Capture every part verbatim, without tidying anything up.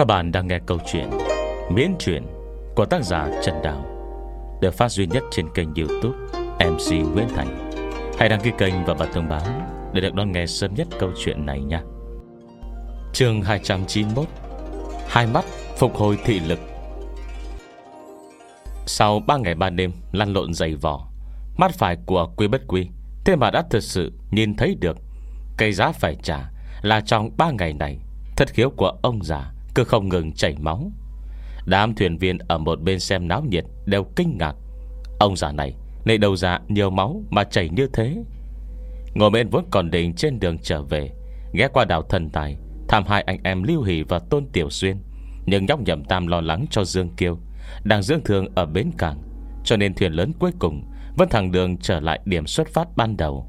Các bạn đang nghe câu chuyện Miễn Truyện của tác giả Trần Đào, được phát duy nhất trên kênh YouTube em xê Nguyễn Thành. Hãy đăng ký kênh và bật thông báo để được đón nghe sớm nhất câu chuyện này nha. Chương hai trăm chín mươi mốt. Hai mắt phục hồi thị lực. Sau ba ngày ba đêm lăn lộn dày vò, mắt phải của Quy Bất Quy thế mà đã thực sự nhìn thấy được cái giá phải trả là trong ba ngày này thất khiếu của ông già cứ không ngừng chảy máu. Đám thuyền viên ở một bên xem náo nhiệt đều kinh ngạc. Ông già này lấy đầu ra nhiều máu mà chảy như thế. Ngồi bên vốn còn định trên đường trở về, ghé qua đảo Thần Tài thăm hai anh em Lưu Hỷ và Tôn Tiểu Xuyên, nhưng nhóc Nhậm Tam lo lắng cho Dương Kiêu đang dưỡng thương ở bến cảng, cho nên thuyền lớn cuối cùng vẫn thẳng đường trở lại điểm xuất phát ban đầu.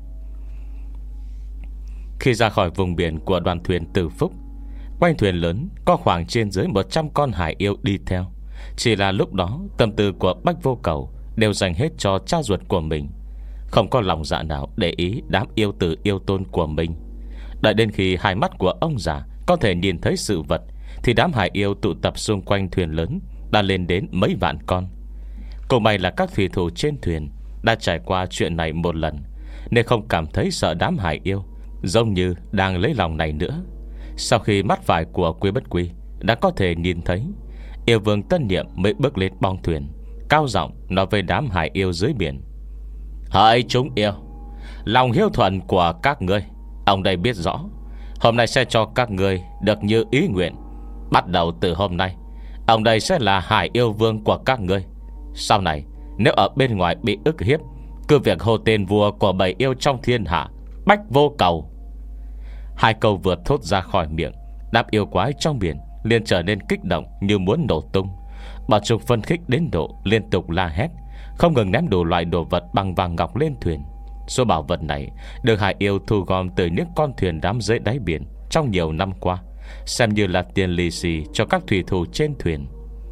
Khi ra khỏi vùng biển của đoàn thuyền Từ Phúc, quanh thuyền lớn có khoảng trên dưới một trăm con hải yêu đi theo. Chỉ là lúc đó tâm tư của Bách Vô Cầu đều dành hết cho cha ruột của mình, không có lòng dạ nào để ý đám yêu tử yêu tôn của mình. Đợi đến khi hai mắt của ông già có thể nhìn thấy sự vật, thì đám hải yêu tụ tập xung quanh thuyền lớn đã lên đến mấy vạn con. Cũng may là các thủy thủ trên thuyền đã trải qua chuyện này một lần, nên không cảm thấy sợ đám hải yêu, giống như đang lấy lòng này nữa. Sau khi mắt phải của Quy Bất Quy đã có thể nhìn thấy, yêu vương Tân Niệm mới bước lên bong thuyền, cao giọng nói với đám hải yêu dưới biển: "Hỡi chúng yêu, lòng hiếu thuận của các ngươi, ông đây biết rõ. Hôm nay sẽ cho các ngươi được như ý nguyện. Bắt đầu từ hôm nay, ông đây sẽ là hải yêu vương của các ngươi. Sau này nếu ở bên ngoài bị ức hiếp, cứ việc hô tên vua của bầy yêu trong thiên hạ, Bách Vô Cầu." Hai câu vừa thốt ra khỏi miệng, đám yêu quái trong biển liền trở nên kích động như muốn nổ tung. Bọn chúng phân khích đến độ liên tục la hét, không ngừng ném đủ loại đồ vật bằng vàng ngọc lên thuyền. Số bảo vật này được hải yêu thu gom từ những con thuyền đám dưới đáy biển trong nhiều năm qua, xem như là tiền lì xì cho các thủy thủ trên thuyền.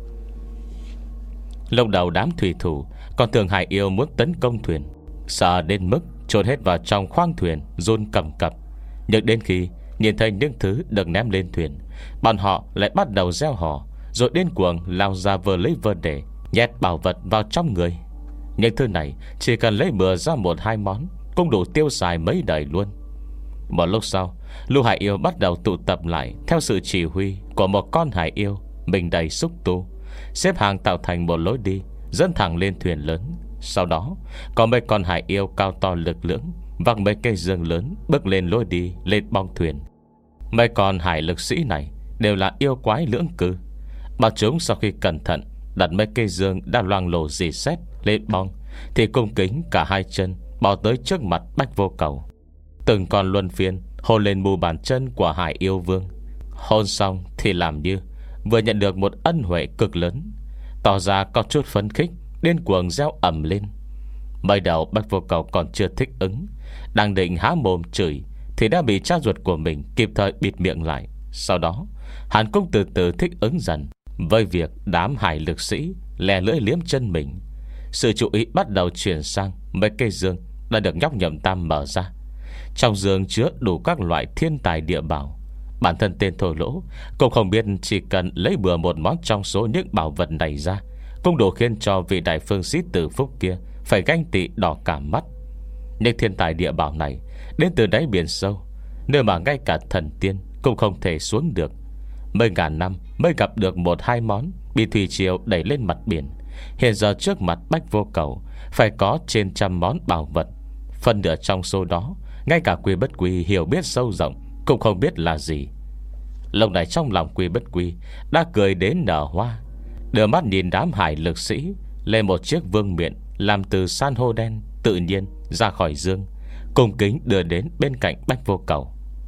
Lúc đầu đám thủy thủ còn tưởng hải yêu muốn tấn công thuyền, sợ đến mức trốn hết vào trong khoang thuyền run cầm cập. Nhưng đến khi nhìn thấy những thứ được ném lên thuyền, bọn họ lại bắt đầu reo hò, rồi điên cuồng lao ra vơ lấy vơ để nhét bảo vật vào trong người. Những thứ này chỉ cần lấy bừa ra một hai món cũng đủ tiêu xài mấy đời luôn. Một lúc sau, lũ hải yêu bắt đầu tụ tập lại theo sự chỉ huy của một con hải yêu mình đầy xúc tu, xếp hàng tạo thành một lối đi dẫn thẳng lên thuyền lớn. Sau đó có mấy con hải yêu cao to lực lưỡng vác mấy cây dương lớn bước lên lối đi lên bong thuyền. Mấy con hải lực sĩ này đều là yêu quái lưỡng cư. Bọn chúng sau khi cẩn thận đặt mấy cây dương đã loang lổ dì xét lên bong, thì cung kính cả hai chân bỏ tới trước mặt Bách Vô Cầu. Từng con luân phiên hôn lên mu bàn chân của hải yêu vương. Hôn xong thì làm như vừa nhận được một ân huệ cực lớn, tỏ ra có chút phấn khích, điên cuồng reo ầm lên. Mới đầu Bách Vô Cầu còn chưa thích ứng, đang định há mồm chửi thì đã bị cha ruột của mình kịp thời bịt miệng lại. Sau đó hắn cũng từ từ thích ứng dần với việc đám hải lực sĩ lè lưỡi liếm chân mình. Sự chú ý bắt đầu chuyển sang mấy cây dương đã được nhóc Nhậm Tam mở ra. Trong dương chứa đủ các loại thiên tài địa bảo. Bản thân tên thổ lỗ cũng không biết chỉ cần lấy bừa một món trong số những bảo vật này ra cũng đủ khiến cho vị đại phương sĩ Từ Phúc kia phải ganh tị đỏ cả mắt. Nhưng thiên tài địa bảo này đến từ đáy biển sâu, nơi mà ngay cả thần tiên cũng không thể xuống được. Mấy ngàn năm mới gặp được một hai món bị thủy triều đẩy lên mặt biển. Hiện giờ trước mặt Bách Vô Cầu phải có trên trăm món bảo vật. Phần nửa trong số đó ngay cả Quy Bất Quy hiểu biết sâu rộng cũng không biết là gì. Lúc này trong lòng Quy Bất Quy đã cười đến nở hoa, đưa mắt nhìn đám hải lực sĩ lên một chiếc vương miện làm từ san hô đen tự nhiên ra khỏi dương, cung kính đưa đến bên cạnh Bách Vô Cầu.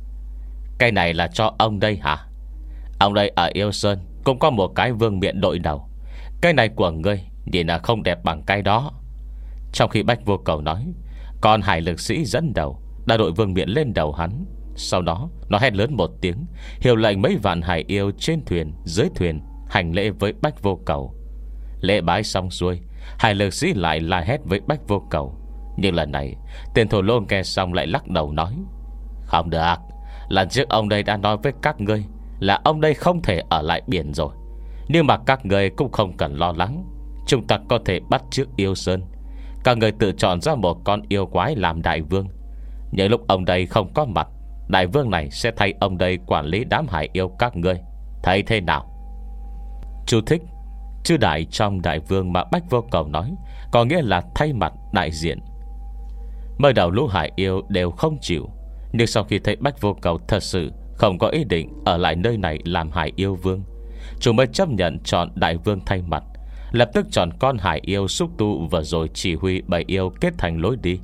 "Cái này là cho ông đây hả? Ông đây ở Yêu Sơn cũng có một cái vương miện đội đầu. Cái này của ngươi nhìn là không đẹp bằng cái đó." Trong khi Bách Vô Cầu nói, con hải lực sĩ dẫn đầu đã đội vương miện lên đầu hắn. Sau đó nó hét lớn một tiếng, hiệu lệnh mấy vạn hải yêu trên thuyền dưới thuyền hành lễ với Bách Vô Cầu. Lễ bái xong xuôi, hải lực sĩ lại la hét với Bách Vô Cầu. Nhưng lần này tên thổ lô nghe xong lại lắc đầu nói: "Không được, lần trước ông đây đã nói với các ngươi là ông đây không thể ở lại biển rồi. Nhưng mà các người cũng không cần lo lắng. Chúng ta có thể bắt chước yêu sơn. Các người tự chọn ra một con yêu quái làm đại vương. Những lúc ông đây không có mặt, đại vương này sẽ thay ông đây quản lý đám hải yêu các ngươi. Thấy thế nào? Chú thích: chư đại trong đại vương mà Bách Vô Cầu nói có nghĩa là thay mặt đại diện. Mới đầu lũ hải yêu đều không chịu, nhưng sau khi thấy Bách Vô Cầu thật sự không có ý định ở lại nơi này làm hải yêu vương, chúng mới chấp nhận chọn đại vương thay mặt. Lập tức chọn con hải yêu xúc tu vừa rồi chỉ huy bầy yêu kết thành lối đi.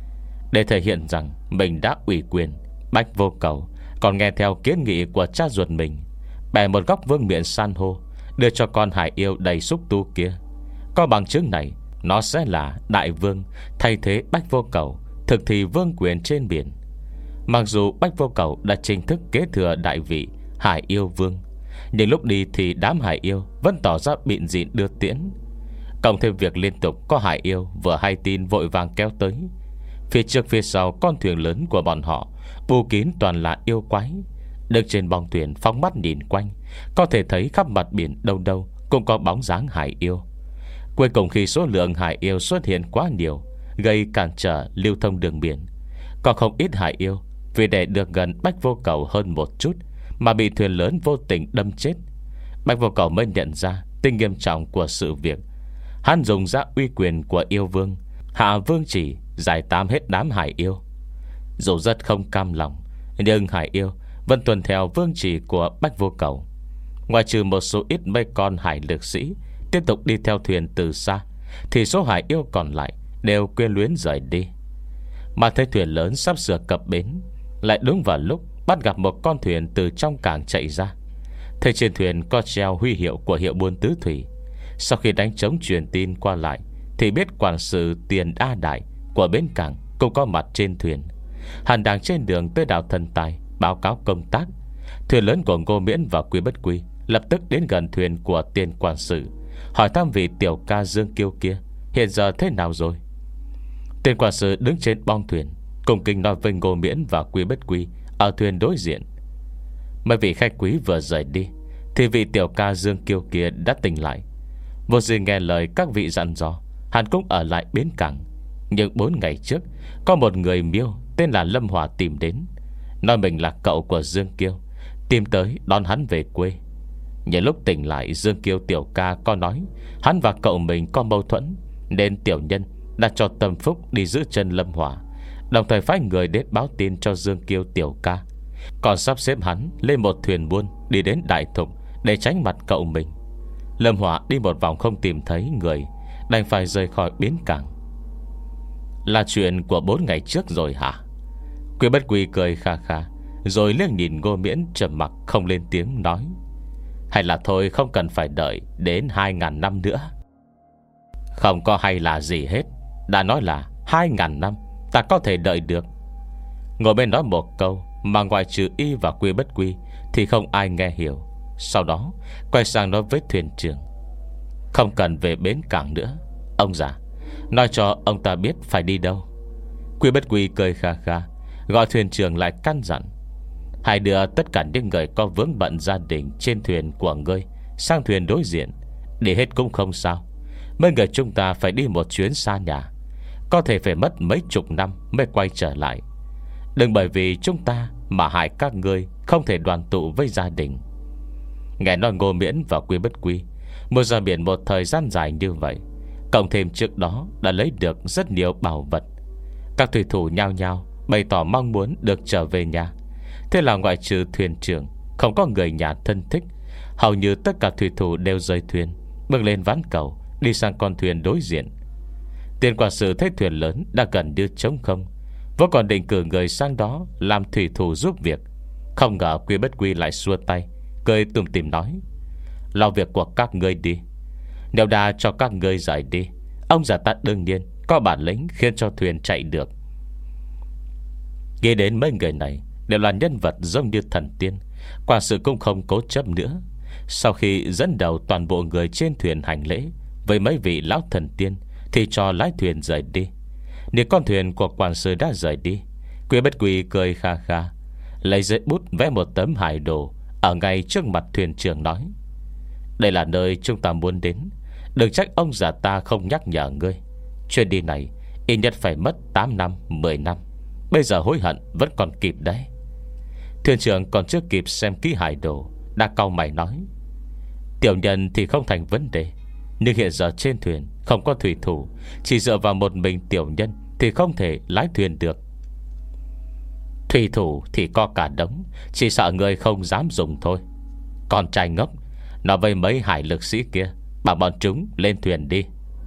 Để thể hiện rằng mình đã ủy quyền, Bách Vô Cầu còn nghe theo kiến nghị của cha ruột mình, bẻ một góc vương miện san hô đưa cho con hải yêu đầy xúc tu kia. Có bằng chứng này, nó sẽ là đại vương thay thế Bách Vô Cầu thực thi vương quyền trên biển. Mặc dù Bách Vô Cầu đã chính thức kế thừa đại vị hải yêu vương, nhưng lúc đi thì đám hải yêu vẫn tỏ ra bịn dịn đưa tiễn. Cộng thêm việc liên tục có hải yêu vừa hay tin vội vàng kéo tới. Phía trước phía sau con thuyền lớn của bọn họ bù kín toàn là yêu quái. Đứng trên bong thuyền phóng mắt nhìn quanh, có thể thấy khắp mặt biển đâu đâu cũng có bóng dáng hải yêu. Cuối cùng khi số lượng hải yêu xuất hiện quá nhiều, gây cản trở lưu thông đường biển, còn không ít hải yêu vì để được gần Bách Vô Cầu hơn một chút mà bị thuyền lớn vô tình đâm chết. Bách Vô Cầu mới nhận ra tính nghiêm trọng của sự việc. Hắn dùng ra uy quyền của yêu vương, hạ vương chỉ giải tán hết đám hải yêu. Dù rất không cam lòng, nhưng hải yêu vẫn tuân theo vương chỉ của Bách Vô Cầu. Ngoài trừ một số ít mấy con hải lực sĩ tiếp tục đi theo thuyền từ xa, thì số hải yêu còn lại đều quyến luyến rời đi. Mà thấy thuyền lớn sắp sửa cập bến, lại đúng vào lúc bắt gặp một con thuyền từ trong cảng chạy ra. Thấy trên thuyền có treo huy hiệu của hiệu buôn tứ thủy. Sau khi đánh trống truyền tin qua lại, thì biết quản sự Tiền Đa Đại của bến cảng cũng có mặt trên thuyền. Hắn đang trên đường tới đảo Thần Tài báo cáo công tác. Thuyền lớn của Ngô Miễn và Quy Bất Quy lập tức đến gần thuyền của Tiền quản sự, hỏi thăm vị tiểu ca Dương Kiêu kia hiện giờ thế nào rồi. Tiền quản sự đứng trên bong thuyền cùng kinh nói với Ngô Miễn và Quy Bất Quy ở thuyền đối diện. Mấy vị khách quý vừa rời đi, thì vị tiểu ca Dương Kiêu kia đã tỉnh lại. Vô gì nghe lời các vị dặn dò, hắn cũng ở lại bến cảng. Nhưng bốn ngày trước, có một người Miêu tên là Lâm Hòa tìm đến, nói mình là cậu của Dương Kiêu, tìm tới đón hắn về quê. Nhưng lúc tỉnh lại, Dương Kiêu tiểu ca có nói hắn và cậu mình có mâu thuẫn, nên tiểu nhân đã cho Tâm Phúc đi giữ chân Lâm Hòa, đồng thời phái người đến báo tin cho Dương Kiêu tiểu ca, còn sắp xếp hắn lên một thuyền buôn đi đến Đại Thục để tránh mặt cậu mình. Lâm Hòa đi một vòng không tìm thấy người, đành phải rời khỏi bến cảng. Là chuyện của bốn ngày trước rồi hả? Quy Bất Quy cười kha kha, rồi liếc nhìn Ngô Miễn trầm mặc không lên tiếng nói: hay là thôi, không cần phải đợi đến hai ngàn năm nữa. Không có hay là gì hết, đã nói là hai ngàn năm ta có thể đợi được. Ngồi bên nói một câu mà ngoại trừ y và Quy Bất Quy thì không ai nghe hiểu. Sau đó quay sang nói với thuyền trưởng: không cần về bến cảng nữa, ông già nói cho ông ta biết phải đi đâu. Quy Bất Quy cười kha kha, gọi thuyền trưởng lại căn dặn: hãy đưa tất cả những người có vướng bận gia đình trên thuyền của ngươi sang thuyền đối diện. Đi hết cũng không sao, mấy người chúng ta phải đi một chuyến xa nhà, có thể phải mất mấy chục năm mới quay trở lại. Đừng bởi vì chúng ta mà hại các ngươi không thể đoàn tụ với gia đình. Nghe nói Ngô Miễn và Quy Bất Quy muốn ra biển một thời gian dài như vậy, cộng thêm trước đó đã lấy được rất nhiều bảo vật. Các thủy thủ nhao nhao bày tỏ mong muốn được trở về nhà. Thế là ngoại trừ thuyền trưởng, không có người nhà thân thích, hầu như tất cả thủy thủ đều rời thuyền, bước lên ván cầu đi sang con thuyền đối diện. Tiền quản sự thấy thuyền lớn đã gần như trống không, vốn còn định cử người sang đó làm thủy thủ giúp việc. Không ngờ Quy Bất Quy lại xua tay, cười tủm tỉm nói: lo việc của các ngươi đi, nếu đã cho các ngươi rời đi, ông già ta đương nhiên có bản lĩnh khiến cho thuyền chạy được. Nghĩ đến mấy người này đều là nhân vật giống như thần tiên, quản sự cũng không cố chấp nữa. Sau khi dẫn đầu toàn bộ người trên thuyền hành lễ với mấy vị lão thần tiên, thì cho lái thuyền rời đi. Nếu con thuyền của quản sự đã rời đi, Quy Bất Quy cười kha kha, lấy giấy bút vẽ một tấm hải đồ ở ngay trước mặt thuyền trưởng nói: "Đây là nơi chúng ta muốn đến. Đừng trách ông già ta không nhắc nhở ngươi. Chuyến đi này ít nhất phải mất tám năm, mười năm. Bây giờ hối hận vẫn còn kịp đấy." Thuyền trưởng còn chưa kịp xem kỹ hải đồ đã cau mày nói: "Tiểu nhân thì không thành vấn đề, nhưng hiện giờ trên thuyền không có thủy thủ, chỉ dựa vào một mình tiểu nhân thì không thể lái thuyền được." "Thủy thủ thì có cả đống, chỉ sợ người không dám dùng thôi. Con trai ngốc, nói với mấy hải lực sĩ kia, bảo bọn chúng lên thuyền đi."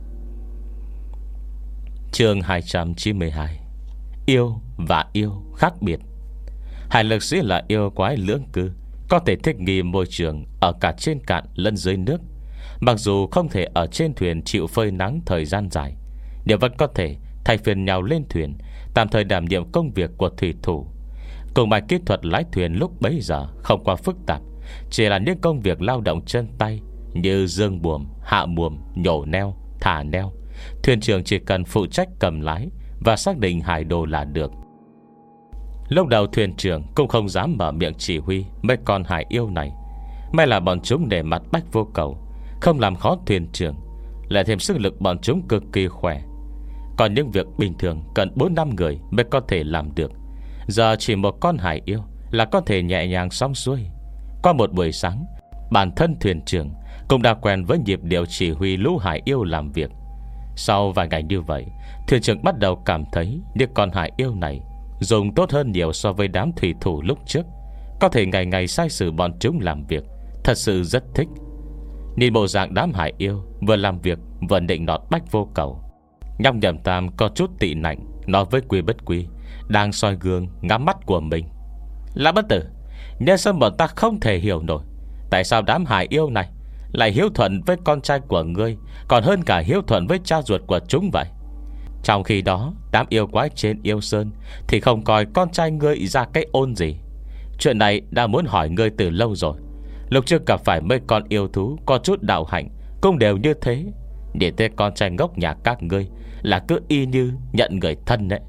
Chương hai trăm chín mươi hai: Yêu và yêu khác biệt. Hải lực sĩ là yêu quái lưỡng cư, có thể thích nghi môi trường ở cả trên cạn lẫn dưới nước. Mặc dù không thể ở trên thuyền chịu phơi nắng thời gian dài, nhưng vẫn có thể thay phiên nhau lên thuyền, tạm thời đảm nhiệm công việc của thủy thủ. Cùng bài kỹ thuật lái thuyền lúc bấy giờ không quá phức tạp, chỉ là những công việc lao động chân tay như dương buồm, hạ buồm, nhổ neo, thả neo. Thuyền trưởng chỉ cần phụ trách cầm lái và xác định hải đồ là được. Lúc đầu thuyền trưởng cũng không dám mở miệng chỉ huy mấy con hải yêu này. May là bọn chúng để mặt Bách Vô Cầu, không làm khó thuyền trưởng, lại thêm sức lực bọn chúng cực kỳ khỏe. Còn những việc bình thường cần bốn năm người mới có thể làm được, giờ chỉ một con hải yêu là có thể nhẹ nhàng xong xuôi. Qua một buổi sáng, bản thân thuyền trưởng cũng đã quen với nhịp điệu chỉ huy lũ hải yêu làm việc. Sau vài ngày như vậy, thuyền trưởng bắt đầu cảm thấy những con hải yêu này dùng tốt hơn nhiều so với đám thủy thủ lúc trước. Có thể ngày ngày sai sử bọn chúng làm việc, thật sự rất thích. Nhìn bộ dạng đám hải yêu vừa làm việc vừa định nọt Bách Vô Cầu, Nhóc Nhậm Tam có chút tị nạnh nói với Quy Bất Quy đang soi gương ngắm mắt của mình: "Lão bất tử, nhân sâm bọn ta không thể hiểu nổi, tại sao đám hải yêu này lại hiếu thuận với con trai của ngươi còn hơn cả hiếu thuận với cha ruột của chúng vậy. Trong khi đó đám yêu quái trên yêu sơn thì không coi con trai ngươi ra cái ôn gì. Chuyện này đã muốn hỏi ngươi từ lâu rồi. Lúc trước gặp phải mấy con yêu thú có chút đạo hạnh cũng đều như thế. Để thế con trai ngốc nhà các ngươi là cứ y như nhận người thân đấy."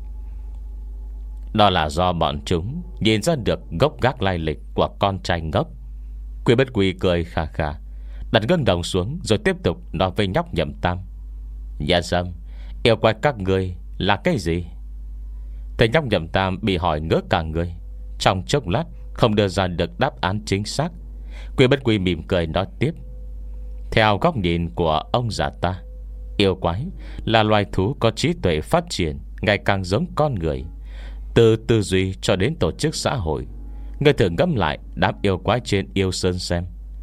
Đó là do bọn chúng nhìn ra được gốc gác lai lịch của con trai ngốc. Quy Bất Quy cười khà khà, đặt gương đồng xuống rồi tiếp tục nói với nhóc Nhậm Tam: "Dạ dâm, yêu quái các ngươi là cái gì?" Thầy nhóc Nhậm Tam bị hỏi ngớ cả người, trong chốc lát không đưa ra được đáp án chính xác. Quy Bất Quy mỉm cười nói tiếp: "Theo góc nhìn của ông già ta, yêu quái là loài thú có trí tuệ phát triển ngày càng giống con người, từ tư duy cho đến tổ chức xã hội. Người thử ngẫm lại đám yêu quái trên yêu sơn xem,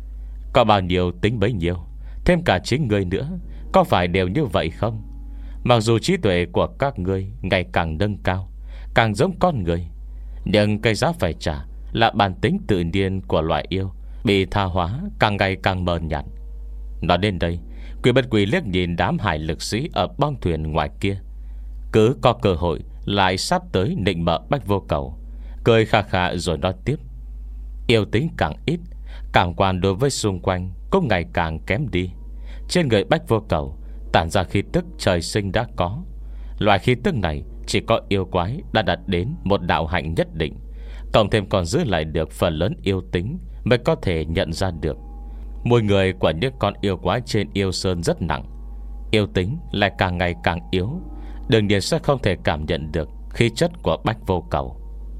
có bao nhiêu tính bấy nhiêu, thêm cả chính ngươi nữa, có phải đều như vậy không? Mặc dù trí tuệ của các ngươi ngày càng nâng cao, càng giống con người, nhưng cái giá phải trả là bản tính tự nhiên của loài yêu bị tha hóa càng ngày càng mờ nhạt." Nói đến đây, Quy Bất Quy liếc nhìn đám hải lực sĩ ở bong thuyền ngoài kia, cứ có cơ hội lại sắp tới nịnh bợ Bách Vô Cầu, cười khà khà rồi nói tiếp: "Yêu tính càng ít, cảm quan đối với xung quanh cũng ngày càng kém đi. Trên người Bách Vô Cầu tản ra khí tức trời sinh đã có. Loại khí tức này chỉ có yêu quái đã đạt đến một đạo hạnh nhất định, cộng thêm còn giữ lại được phần lớn yêu tính, mới có thể nhận ra được. Mùi người của những con yêu quái trên yêu sơn rất nặng, yêu tính lại càng ngày càng yếu, đương nhiên sẽ không thể cảm nhận được khí chất của Bách Vô Cầu."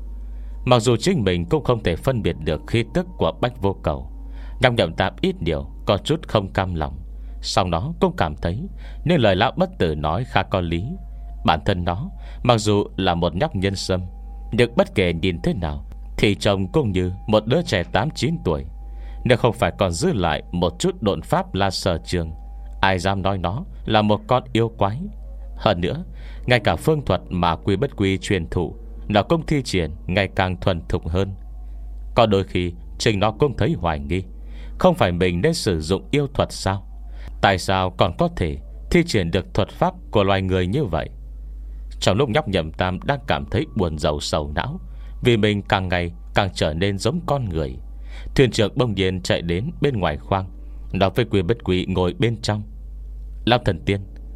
Mặc dù chính mình cũng không thể phân biệt được khí tức của Bách Vô Cầu, Nhóc Nhậm Tam ít nhiều có chút không cam lòng. Sau đó cũng cảm thấy nên lời lão bất tử nói khá có lý. Bản thân nó mặc dù là một nhóc nhân sâm, nhưng bất kể nhìn thế nào thì trông cũng như một đứa trẻ tám chín tuổi. Nếu không phải còn giữ lại một chút độn pháp là sở trường, ai dám nói nó là một con yêu quái. Hơn nữa, ngay cả phương thuật mà Quy Bất Quy truyền thụ, nó cũng thi triển ngày càng thuần thục hơn. Có đôi khi chính nó cũng thấy hoài nghi, không phải mình nên sử dụng yêu thuật sao? Tại sao còn có thể thi triển được thuật pháp của loài người như vậy? Trong lúc nhóc Nhậm Tam đang cảm thấy buồn rầu sầu não vì mình càng ngày càng trở nên giống con người, thuyền trưởng bỗng nhiên chạy đến bên ngoài khoang, nói với Quy Bất Quy ngồi bên trong: "Lão thần tiên,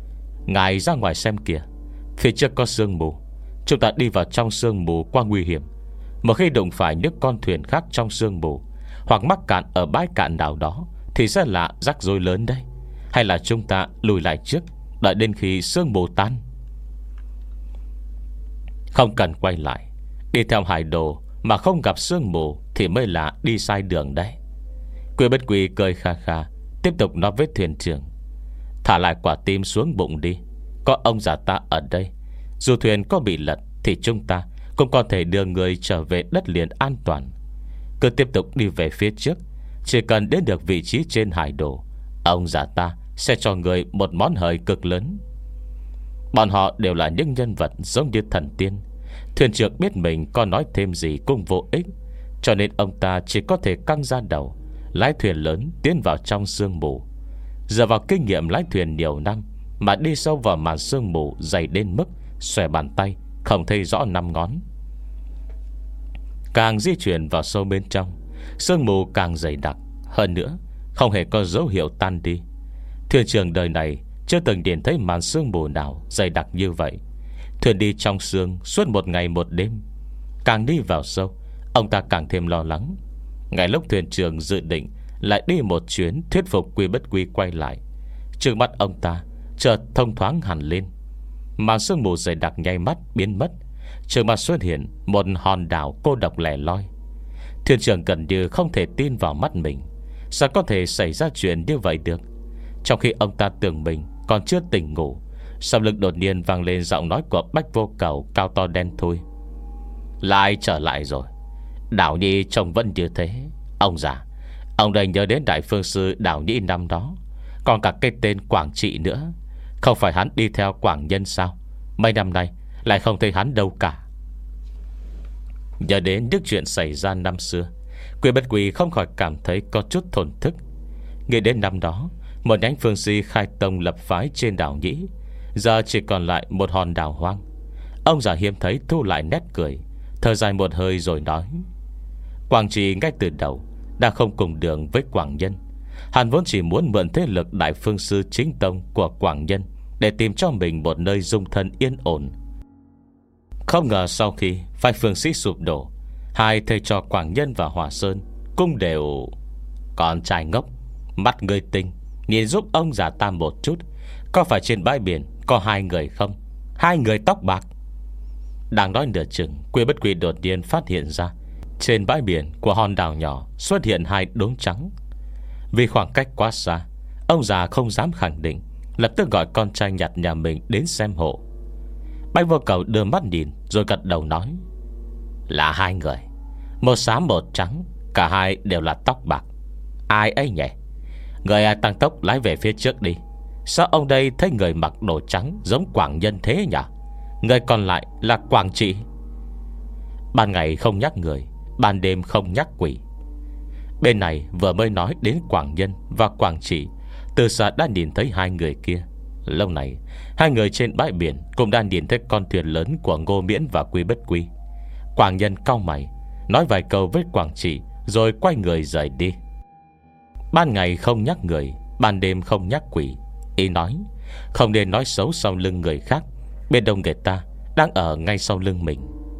ngài ra ngoài xem kìa, phía trước có sương mù. Chúng ta đi vào trong sương mù qua nguy hiểm, một khi đụng phải những con thuyền khác trong sương mù hoặc mắc cạn ở bãi cạn nào đó, thì sẽ là rắc rối lớn đây. Hay là chúng ta lùi lại trước, đợi đến khi sương mù tan? Không cần quay lại. Đi theo hải đồ mà không gặp sương mù thì mới là đi sai đường đấy. Quy Bất Quy cười kha kha, tiếp tục nói với thuyền trưởng: thả lại quả tim xuống bụng đi. Có ông già ta ở đây, dù thuyền có bị lật thì chúng ta cũng có thể đưa người trở về đất liền an toàn. Cứ tiếp tục đi về phía trước. Chỉ cần đến được vị trí trên hải đồ, ông già ta sẽ cho người một món hời cực lớn. Bọn họ đều là những nhân vật giống như thần tiên. Thuyền trưởng biết mình có nói thêm gì cũng vô ích, cho nên ông ta chỉ có thể căng ra đầu, lái thuyền lớn tiến vào trong sương mù. Dựa vào kinh nghiệm lái thuyền nhiều năm mà đi sâu vào màn sương mù dày đến mức xòe bàn tay không thấy rõ năm ngón. Càng di chuyển vào sâu bên trong, sương mù càng dày đặc. Hơn nữa, không hề có dấu hiệu tan đi. Thuyền trưởng đời này chưa từng nhìn thấy màn sương mù nào dày đặc như vậy. Thuyền đi trong sương suốt một ngày một đêm. Càng đi vào sâu, ông ta càng thêm lo lắng. Ngay lúc thuyền trưởng dự định lại đi một chuyến thuyết phục Quy Bất Quy quay lại, trước mắt ông ta chợt thông thoáng hẳn lên. Màn sương mù dày đặc nháy mắt biến mất. Trước mặt xuất hiện một hòn đảo cô độc lẻ loi. Thuyền trưởng gần như không thể tin vào mắt mình. Sao có thể xảy ra chuyện như vậy được? Trong khi ông ta tưởng mình còn chưa tỉnh ngủ, sau lưng đột nhiên vang lên giọng nói của Bách Vô Cầu cao to đen thui: lại trở lại rồi. Đảo Nhi trông vẫn như thế. Ông già, ông đây nhớ đến đại phương sư Đảo Nhi năm đó, còn cả cái tên Quảng Trị nữa. Không phải hắn đi theo Quảng Nhân sao? Mấy năm nay lại không thấy hắn đâu cả. Nhớ đến những chuyện xảy ra năm xưa, Quy Bất Quy không khỏi cảm thấy có chút thổn thức. Nghĩ đến năm đó, một nhánh phương si khai tông lập phái trên đảo Nhĩ, giờ chỉ còn lại một hòn đảo hoang. Ông già hiếm thấy thu lại nét cười, thở dài một hơi rồi nói: Quảng Trị ngay từ đầu đã không cùng đường với Quảng Nhân. Hắn vốn chỉ muốn mượn thế lực đại phương sư chính tông của Quảng Nhân để tìm cho mình một nơi dung thân yên ổn. Không ngờ sau khi phái phương sĩ sụp đổ, hai thầy trò Quảng Nhân và Hòa Sơn cũng đều: Con trai ngốc, mắt người tinh, nhìn giúp ông già ta một chút. Có phải trên bãi biển có hai người không? Hai người tóc bạc. Đang nói nửa chừng, Quy Bất Quy đột nhiên phát hiện ra trên bãi biển của hòn đảo nhỏ xuất hiện hai đốm trắng. Vì khoảng cách quá xa, ông già không dám khẳng định, lập tức gọi con trai nhặt nhà mình đến xem hộ. Bách Vô Cầu đưa mắt nhìn rồi gật đầu nói: Là hai người, một xám một trắng, cả hai đều là tóc bạc. Ai ấy nhỉ? Người ai tăng tốc lái về phía trước đi. Sao ông đây thấy người mặc đồ trắng giống Quảng Nhân thế nhỉ? Người còn lại là Quảng Trị. Ban ngày không nhắc người, ban đêm không nhắc quỷ. Bên này vừa mới nói đến Quảng Nhân và Quảng Trị, từ xa đã nhìn thấy hai người kia. Lâu này, hai người trên bãi biển cũng đang nhìn thấy con thuyền lớn của Ngô Miễn và Quy Bất Quy. Quảng Nhân cau mày, nói vài câu với Quảng Trị rồi quay người rời đi. Ban ngày không nhắc người, ban đêm không nhắc quỷ. Ý nói không nên nói xấu sau lưng người khác, bên đông người ta đang ở ngay sau lưng mình.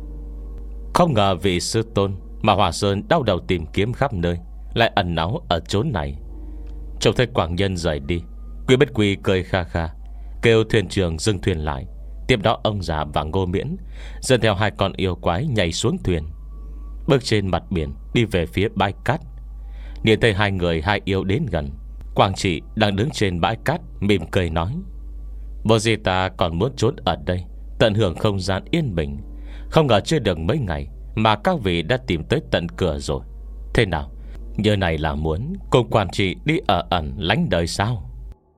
Không ngờ vị sư tôn mà Hòa Sơn đau đầu tìm kiếm khắp nơi lại ẩn náu ở chốn này. Trông thấy Quảng Nhân rời đi, Quy Bất Quy cười kha kha, kêu thuyền trưởng dừng thuyền lại. Tiếp đó ông già và Ngô Miễn dẫn theo hai con yêu quái nhảy xuống thuyền, bước trên mặt biển đi về phía bãi cát. Nhìn thấy hai người hai yêu đến gần, Quảng Trị đang đứng trên bãi cát mỉm cười nói: Bộ gì ta còn muốn trốn ở đây, tận hưởng không gian yên bình. Không ngờ chưa được mấy ngày mà các vị đã tìm tới tận cửa rồi. Thế nào, như này là muốn cùng Quảng Trị đi ở ẩn lánh đời sao?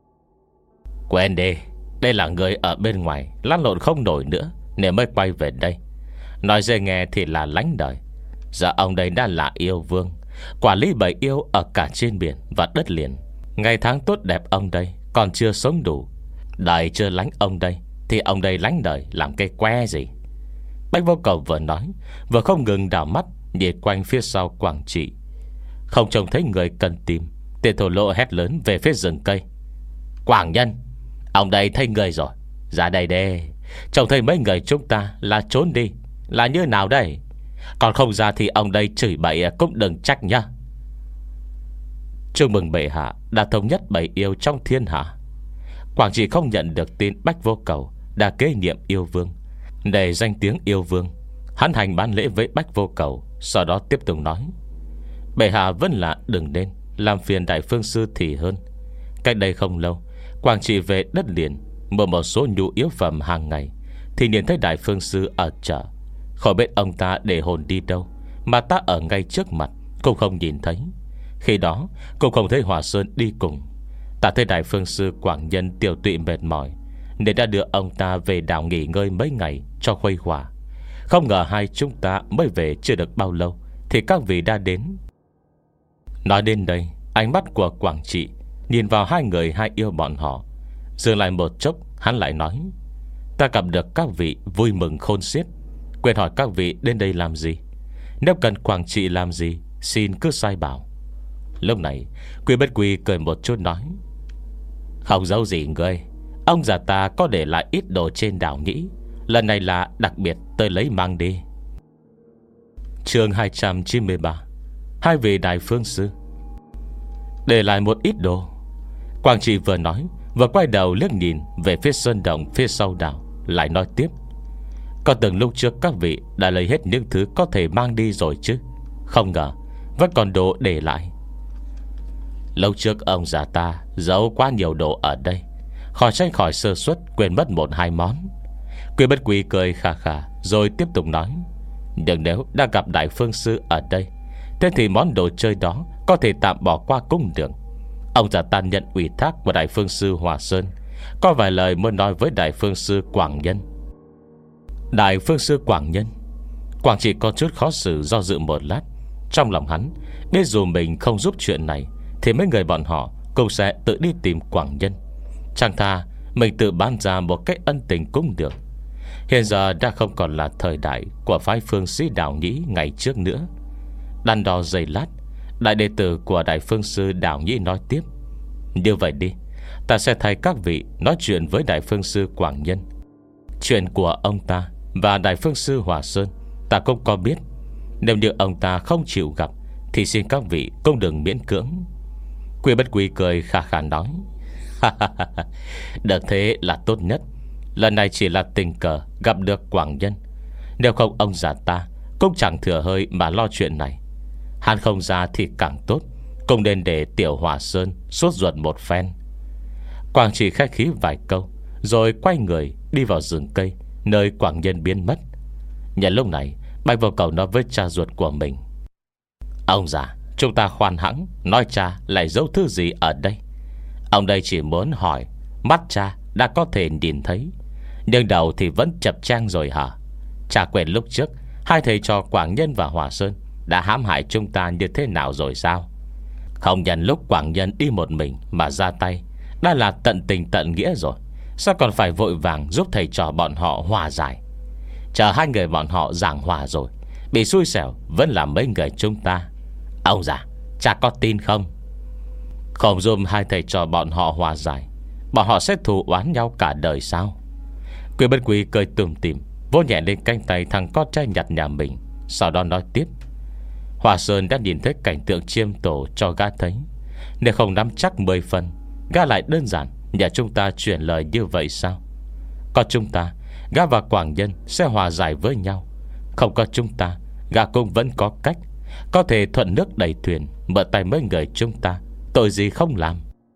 Quên đi, đây là người ở bên ngoài lăn lộn không nổi nữa nên mới quay về đây. Nói dễ nghe thì là lánh đời. Giờ ông đây đã là yêu vương, quản lý bầy yêu ở cả trên biển và đất liền. Ngày tháng tốt đẹp ông đây còn chưa sống đủ. Đời chưa lánh ông đây thì ông đây lánh đời làm cái que gì? Bách Vô Cầu vừa nói vừa không ngừng đảo mắt nhìn quanh phía sau Quảng Trị. Không trông thấy người cần tìm, Tiền Thổ Lộ hét lớn về phía rừng cây: Quảng Nhân, ông đây thấy người rồi, ra đây đê. Trông thấy mấy người chúng ta là trốn đi, là như nào đây? Còn không ra thì ông đây chửi bậy cũng đừng trách nhá. Chúc mừng bệ hạ đã thống nhất bảy yêu trong thiên hạ. Quảng Trị không nhận được tin Bách Vô Cầu đã kế nhiệm yêu vương. Để danh tiếng yêu vương, hắn hành bán lễ với Bách Vô Cầu, sau đó tiếp tục nói: bệ hạ vẫn là đừng nên làm phiền đại phương sư thì hơn. Cách đây không lâu, Quảng Trị về đất liền mua một số nhu yếu phẩm hàng ngày, thì nhìn thấy đại phương sư ở chợ. Khỏi biết ông ta để hồn đi đâu, mà ta ở ngay trước mặt cũng không nhìn thấy. Khi đó cũng không thấy Hòa Sơn đi cùng. Ta thấy đại phương sư Quảng Nhân tiểu tụy mệt mỏi, nên đã đưa ông ta về đảo nghỉ ngơi mấy ngày cho khuây khỏa. Không ngờ hai chúng ta mới về chưa được bao lâu thì các vị đã đến. Nói đến đây, ánh mắt của Quảng Trị nhìn vào hai người hai yêu bọn họ. Dừng lại một chốc, hắn lại nói: ta gặp được các vị vui mừng khôn xiết. Quên hỏi các vị đến đây làm gì? Nếu cần Quảng Trị làm gì, xin cứ sai bảo. Lúc này Quy Bất Quy cười một chút nói: không giấu gì ngươi, ông già ta có để lại ít đồ trên đảo nhĩ, lần này là đặc biệt tôi lấy mang đi. Chương hai trăm chín mươi ba. Hai vị đại phương sư. Để lại một ít đồ. Quảng Trị vừa nói vừa quay đầu liếc nhìn về phía sơn động phía sau đảo, lại nói tiếp: có từng lúc trước các vị đã lấy hết những thứ có thể mang đi rồi chứ? Không ngờ vẫn còn đồ để lại. Lâu trước ông già ta giấu quá nhiều đồ ở đây, khỏi tránh khỏi sơ suất quên mất một hai món. Quy Bất Quy cười khà khà rồi tiếp tục nói: nhưng nếu đã gặp đại phương sư ở đây, thế thì món đồ chơi đó có thể tạm bỏ qua cung đường. Ông già ta nhận ủy thác của đại phương sư Hòa Sơn, có vài lời muốn nói với đại phương sư Quảng Nhân. Đại phương sư Quảng Nhân. Quảng Trị có chút khó xử do dự một lát. Trong lòng hắn biết dù mình không giúp chuyện này thì mấy người bọn họ cũng sẽ tự đi tìm Quảng Nhân. Chẳng thà mình tự bán ra một cái ân tình cũng được. Hiện giờ đã không còn là thời đại của phái phương sĩ Đảo Nhĩ ngày trước nữa. Đắn đo giây lát, đại đệ tử của đại phương sư Đảo Nhĩ nói tiếp: như vậy đi, ta sẽ thay các vị nói chuyện với đại phương sư Quảng Nhân. Chuyện của ông ta và đại phương sư Hòa Sơn ta cũng có biết. Nếu như ông ta không chịu gặp thì xin các vị cũng đừng miễn cưỡng. Quy Bất Quy cười khà khà nói: được thế là tốt nhất. Lần này chỉ là tình cờ gặp được Quảng Nhân, nếu không ông già ta cũng chẳng thừa hơi mà lo chuyện này. Hắn không ra thì càng tốt, cũng nên để tiểu Hòa Sơn sốt ruột một phen. Quảng Trị khách khí vài câu rồi quay người đi vào rừng cây nơi Quảng Nhân biến mất. Nhận lúc này Bạch Vô Cầu nói với cha ruột của mình: ông già, chúng ta khoan hãng nói cha lại giấu thứ gì ở đây. Ông đây chỉ muốn hỏi mắt cha đã có thể nhìn thấy, nhưng đầu thì vẫn chập chang rồi hả? Cha quên lúc trước hai thầy trò Quảng Nhân và Hòa Sơn đã hãm hại chúng ta như thế nào rồi sao? Không nhận lúc Quảng Nhân đi một mình mà ra tay đã là tận tình tận nghĩa rồi, sao còn phải vội vàng giúp thầy trò bọn họ hòa giải? Chờ hai người bọn họ giảng hòa rồi, bị xui xẻo vẫn là mấy người chúng ta. Ông già, cha có tin không? Không giúp hai thầy trò bọn họ hòa giải, bọn họ sẽ thù oán nhau cả đời sao? Quy Bất Quy cười tủm tỉm vỗ nhẹ lên cánh tay thằng con trai nhặt nhà mình, sau đó nói tiếp: Hòa Sơn đã nhìn thấy cảnh tượng chiêm tổ cho gã thấy, nếu không nắm chắc mười phần, gã lại đơn giản nhờ chúng ta chuyển lời như vậy sao? Có chúng ta, gã và Quảng Nhân sẽ hòa giải với nhau. Không có chúng ta, gã cũng vẫn có cách, có thể thuận nước đẩy thuyền, mượn tay mấy người chúng ta, tội gì không làm.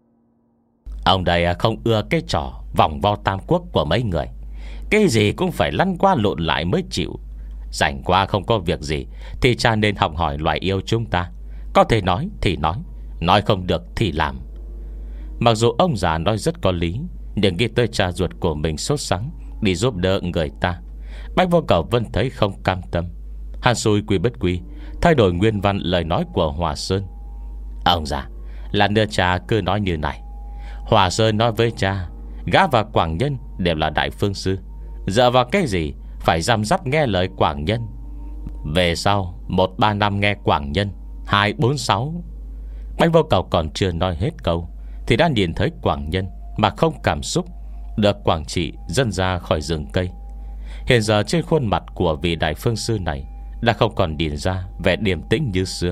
Ông đây không ưa cái trò vòng vo tam quốc của mấy người, cái gì cũng phải lăn qua lộn lại mới chịu. Rảnh qua không có việc gì thì cha nên học hỏi loài yêu chúng ta, có thể nói thì nói, nói không được thì làm. Mặc dù ông già nói rất có lý, nhưng nghĩ tới cha ruột của mình sốt sắng đi giúp đỡ người ta, Bạch Vô Cầu vẫn thấy không cam tâm. Hắn xui Quy Bất Quy thay đổi nguyên văn lời nói của Hòa Sơn. Ông già, là đưa cha cứ nói như này: Hòa Sơn nói với cha, gã và Quảng Nhân đều là đại phương sư, dựa vào cái gì phải răm rắp nghe lời Quảng Nhân? Về sau một ba năm nghe Quảng Nhân, hai bốn sáu. Bạch Vô Cầu còn chưa nói hết câu thì đã nhìn thấy Quảng Nhân mà không cảm xúc được Quảng Trị dẫn ra khỏi rừng cây. Hiện giờ trên khuôn mặt của vị đại phương sư này đã không còn nhìn ra vẻ điềm tĩnh như xưa.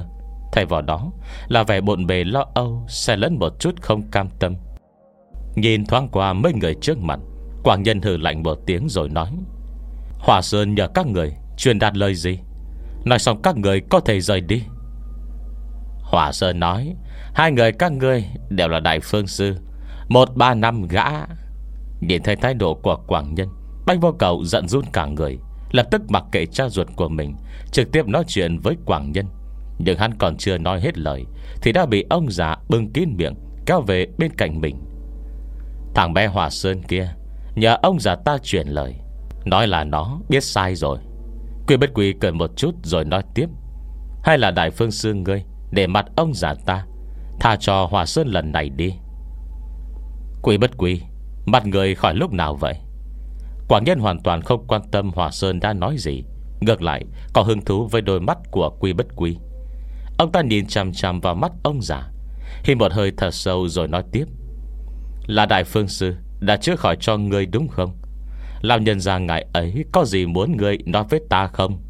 thay vào đó là vẻ bộn bề lo âu, xen lẫn một chút không cam tâm. Nhìn thoáng qua mấy người trước mặt, Quảng Nhân hừ lạnh một tiếng rồi nói: Hỏa Sơn nhờ các người truyền đạt lời gì? Nói xong các người có thể rời đi. Hỏa Sơn nói: Hai người các ngươi đều là đại phương sư, một ba năm gã. Nhìn thấy thái độ của Quảng Nhân, Bách Vô Cầu giận run cả người, lập tức mặc kệ cha ruột của mình, trực tiếp nói chuyện với Quảng Nhân. Nhưng hắn còn chưa nói hết lời thì đã bị ông già bưng kín miệng kéo về bên cạnh mình. Thằng bé Hỏa Sơn kia nhờ ông già ta truyền lời, nói là nó biết sai rồi. Quy Bất Quy cười một chút rồi nói tiếp: Hay là đại phương sư ngươi để mặt ông già ta, tha cho Hỏa Sơn lần này đi. Quy Bất Quy, mặt người khỏi lúc nào vậy? Quảng Nhân hoàn toàn không quan tâm Hỏa Sơn đã nói gì, ngược lại có hứng thú với đôi mắt của Quy Bất Quy. Ông ta nhìn chằm chằm vào mắt ông già, hít một hơi thật sâu rồi nói tiếp: Là đại phương sư đã chữa khỏi cho ngươi đúng không? Lão nhân gia ngài ấy có gì muốn ngươi nói với ta không?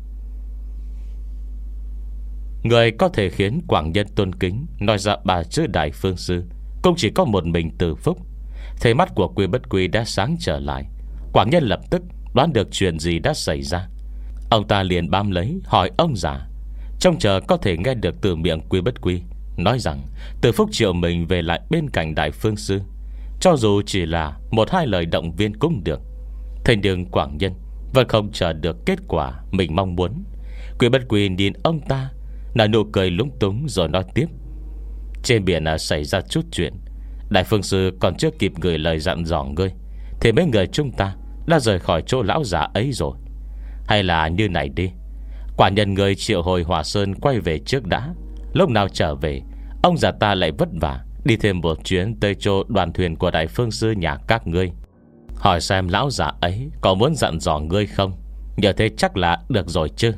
Người có thể khiến Quảng Nhân tôn kính nói ra ba chữ đại phương sư cũng chỉ có một mình Từ Phúc. Thấy mắt của Quy Bất Quy đã sáng trở lại, Quảng Nhân lập tức đoán được chuyện gì đã xảy ra. Ông ta liền bám lấy hỏi ông già, trông chờ có thể nghe được từ miệng Quy Bất Quy nói rằng Từ Phúc triệu mình về lại bên cạnh đại phương sư, cho dù chỉ là một hai lời động viên cũng được. Thế nhưng Quảng Nhân vẫn không chờ được kết quả mình mong muốn. Quy Bất Quy nhìn ông ta, nở nụ cười lúng túng rồi nói tiếp: Trên biển à, xảy ra chút chuyện. Đại phương sư còn chưa kịp gửi lời dặn dò ngươi thì mấy người chúng ta đã rời khỏi chỗ lão già ấy rồi. Hay là như này đi, quả nhân người triệu hồi Hỏa Sơn quay về trước đã. Lúc nào trở về, ông già ta lại vất vả đi thêm một chuyến tới chỗ đoàn thuyền của đại phương sư nhà các ngươi, hỏi xem lão già ấy có muốn dặn dò ngươi không. Nhờ thế chắc là được rồi chứ.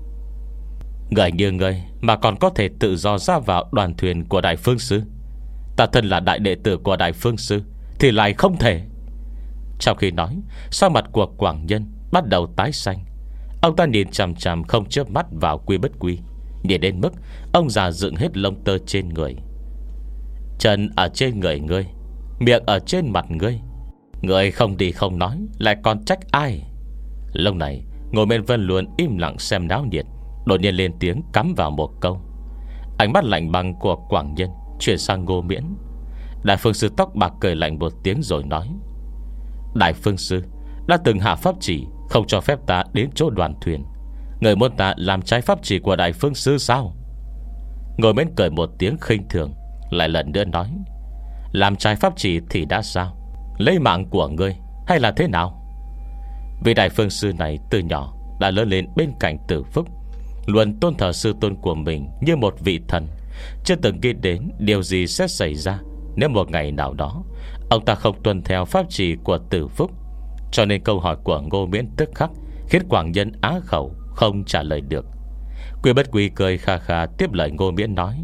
Người như ngươi mà còn có thể tự do ra vào đoàn thuyền của đại phương sư, ta thân là đại đệ tử của đại phương sư thì lại không thể. Trong khi nói, sắc mặt của Quảng Nhân bắt đầu tái xanh. Ông ta nhìn chằm chằm không chớp mắt vào Quy Bất Quy, nhìn đến mức ông già dựng hết lông tơ trên người. Chân ở trên người ngươi, miệng ở trên mặt ngươi, ngươi không đi không nói, lại còn trách ai? Lúc này ngồi bên Vân luôn im lặng xem náo nhiệt, đột nhiên lên tiếng cắm vào một câu. Ánh mắt lạnh băng của Quảng Nhân chuyển sang Ngô Miễn. Đại phương sư tóc bạc cười lạnh một tiếng rồi nói: Đại phương sư đã từng hạ pháp chỉ không cho phép ta đến chỗ đoàn thuyền. Người muốn ta làm trái pháp chỉ của đại phương sư sao? Ngồi Miễn cười một tiếng khinh thường, lại lần nữa nói: Làm trái pháp chỉ thì đã sao? Lấy mạng của ngươi hay là thế nào? Vì đại phương sư này từ nhỏ đã lớn lên bên cạnh Từ Phúc, luôn tôn thờ sư tôn của mình như một vị thần, chưa từng nghĩ đến điều gì sẽ xảy ra nếu một ngày nào đó ông ta không tuân theo pháp chỉ của Từ Phúc. Cho nên câu hỏi của Ngô Miễn tức khắc khiến Quảng Nhân á khẩu không trả lời được. Quy Bất Quy cười kha kha tiếp lời Ngô Miễn nói: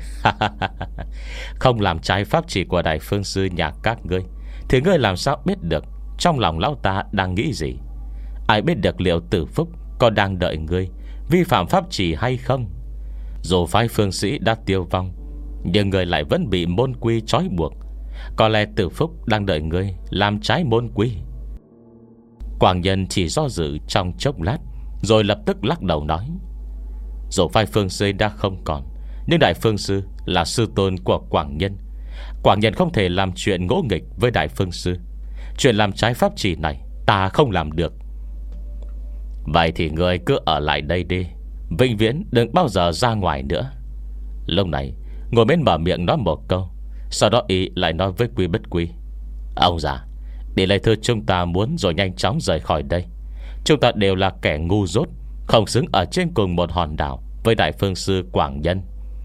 Không làm trái pháp chỉ của đại phương sư nhà các ngươi thì ngươi làm sao biết được trong lòng lão ta đang nghĩ gì? Ai biết được liệu Từ Phúc có đang đợi ngươi vi phạm pháp chỉ hay không? Dù phái phương sĩ đã tiêu vong, nhưng ngươi lại vẫn bị môn quy trói buộc. Có lẽ Từ Phúc đang đợi ngươi làm trái môn quy. Quảng Nhân chỉ do dự trong chốc lát rồi lập tức lắc đầu nói: Dù phái phương sĩ đã không còn, nhưng đại phương sư là sư tôn của Quảng Nhân. Quảng Nhân không thể làm chuyện ngỗ nghịch với đại phương sư. Chuyện làm trái pháp chỉ này ta không làm được. Vậy thì ngươi cứ ở lại đây đi, vĩnh viễn đừng bao giờ ra ngoài nữa. Lúc này Ngồi Miễn mở miệng nói một câu, sau đó ý lại nói với Quy Bất Quy: Ông già, để lấy thư chúng ta muốn rồi nhanh chóng rời khỏi đây. Chúng ta đều là kẻ ngu dốt, không xứng ở trên cùng một hòn đảo với đại phương sư Quảng Nhân.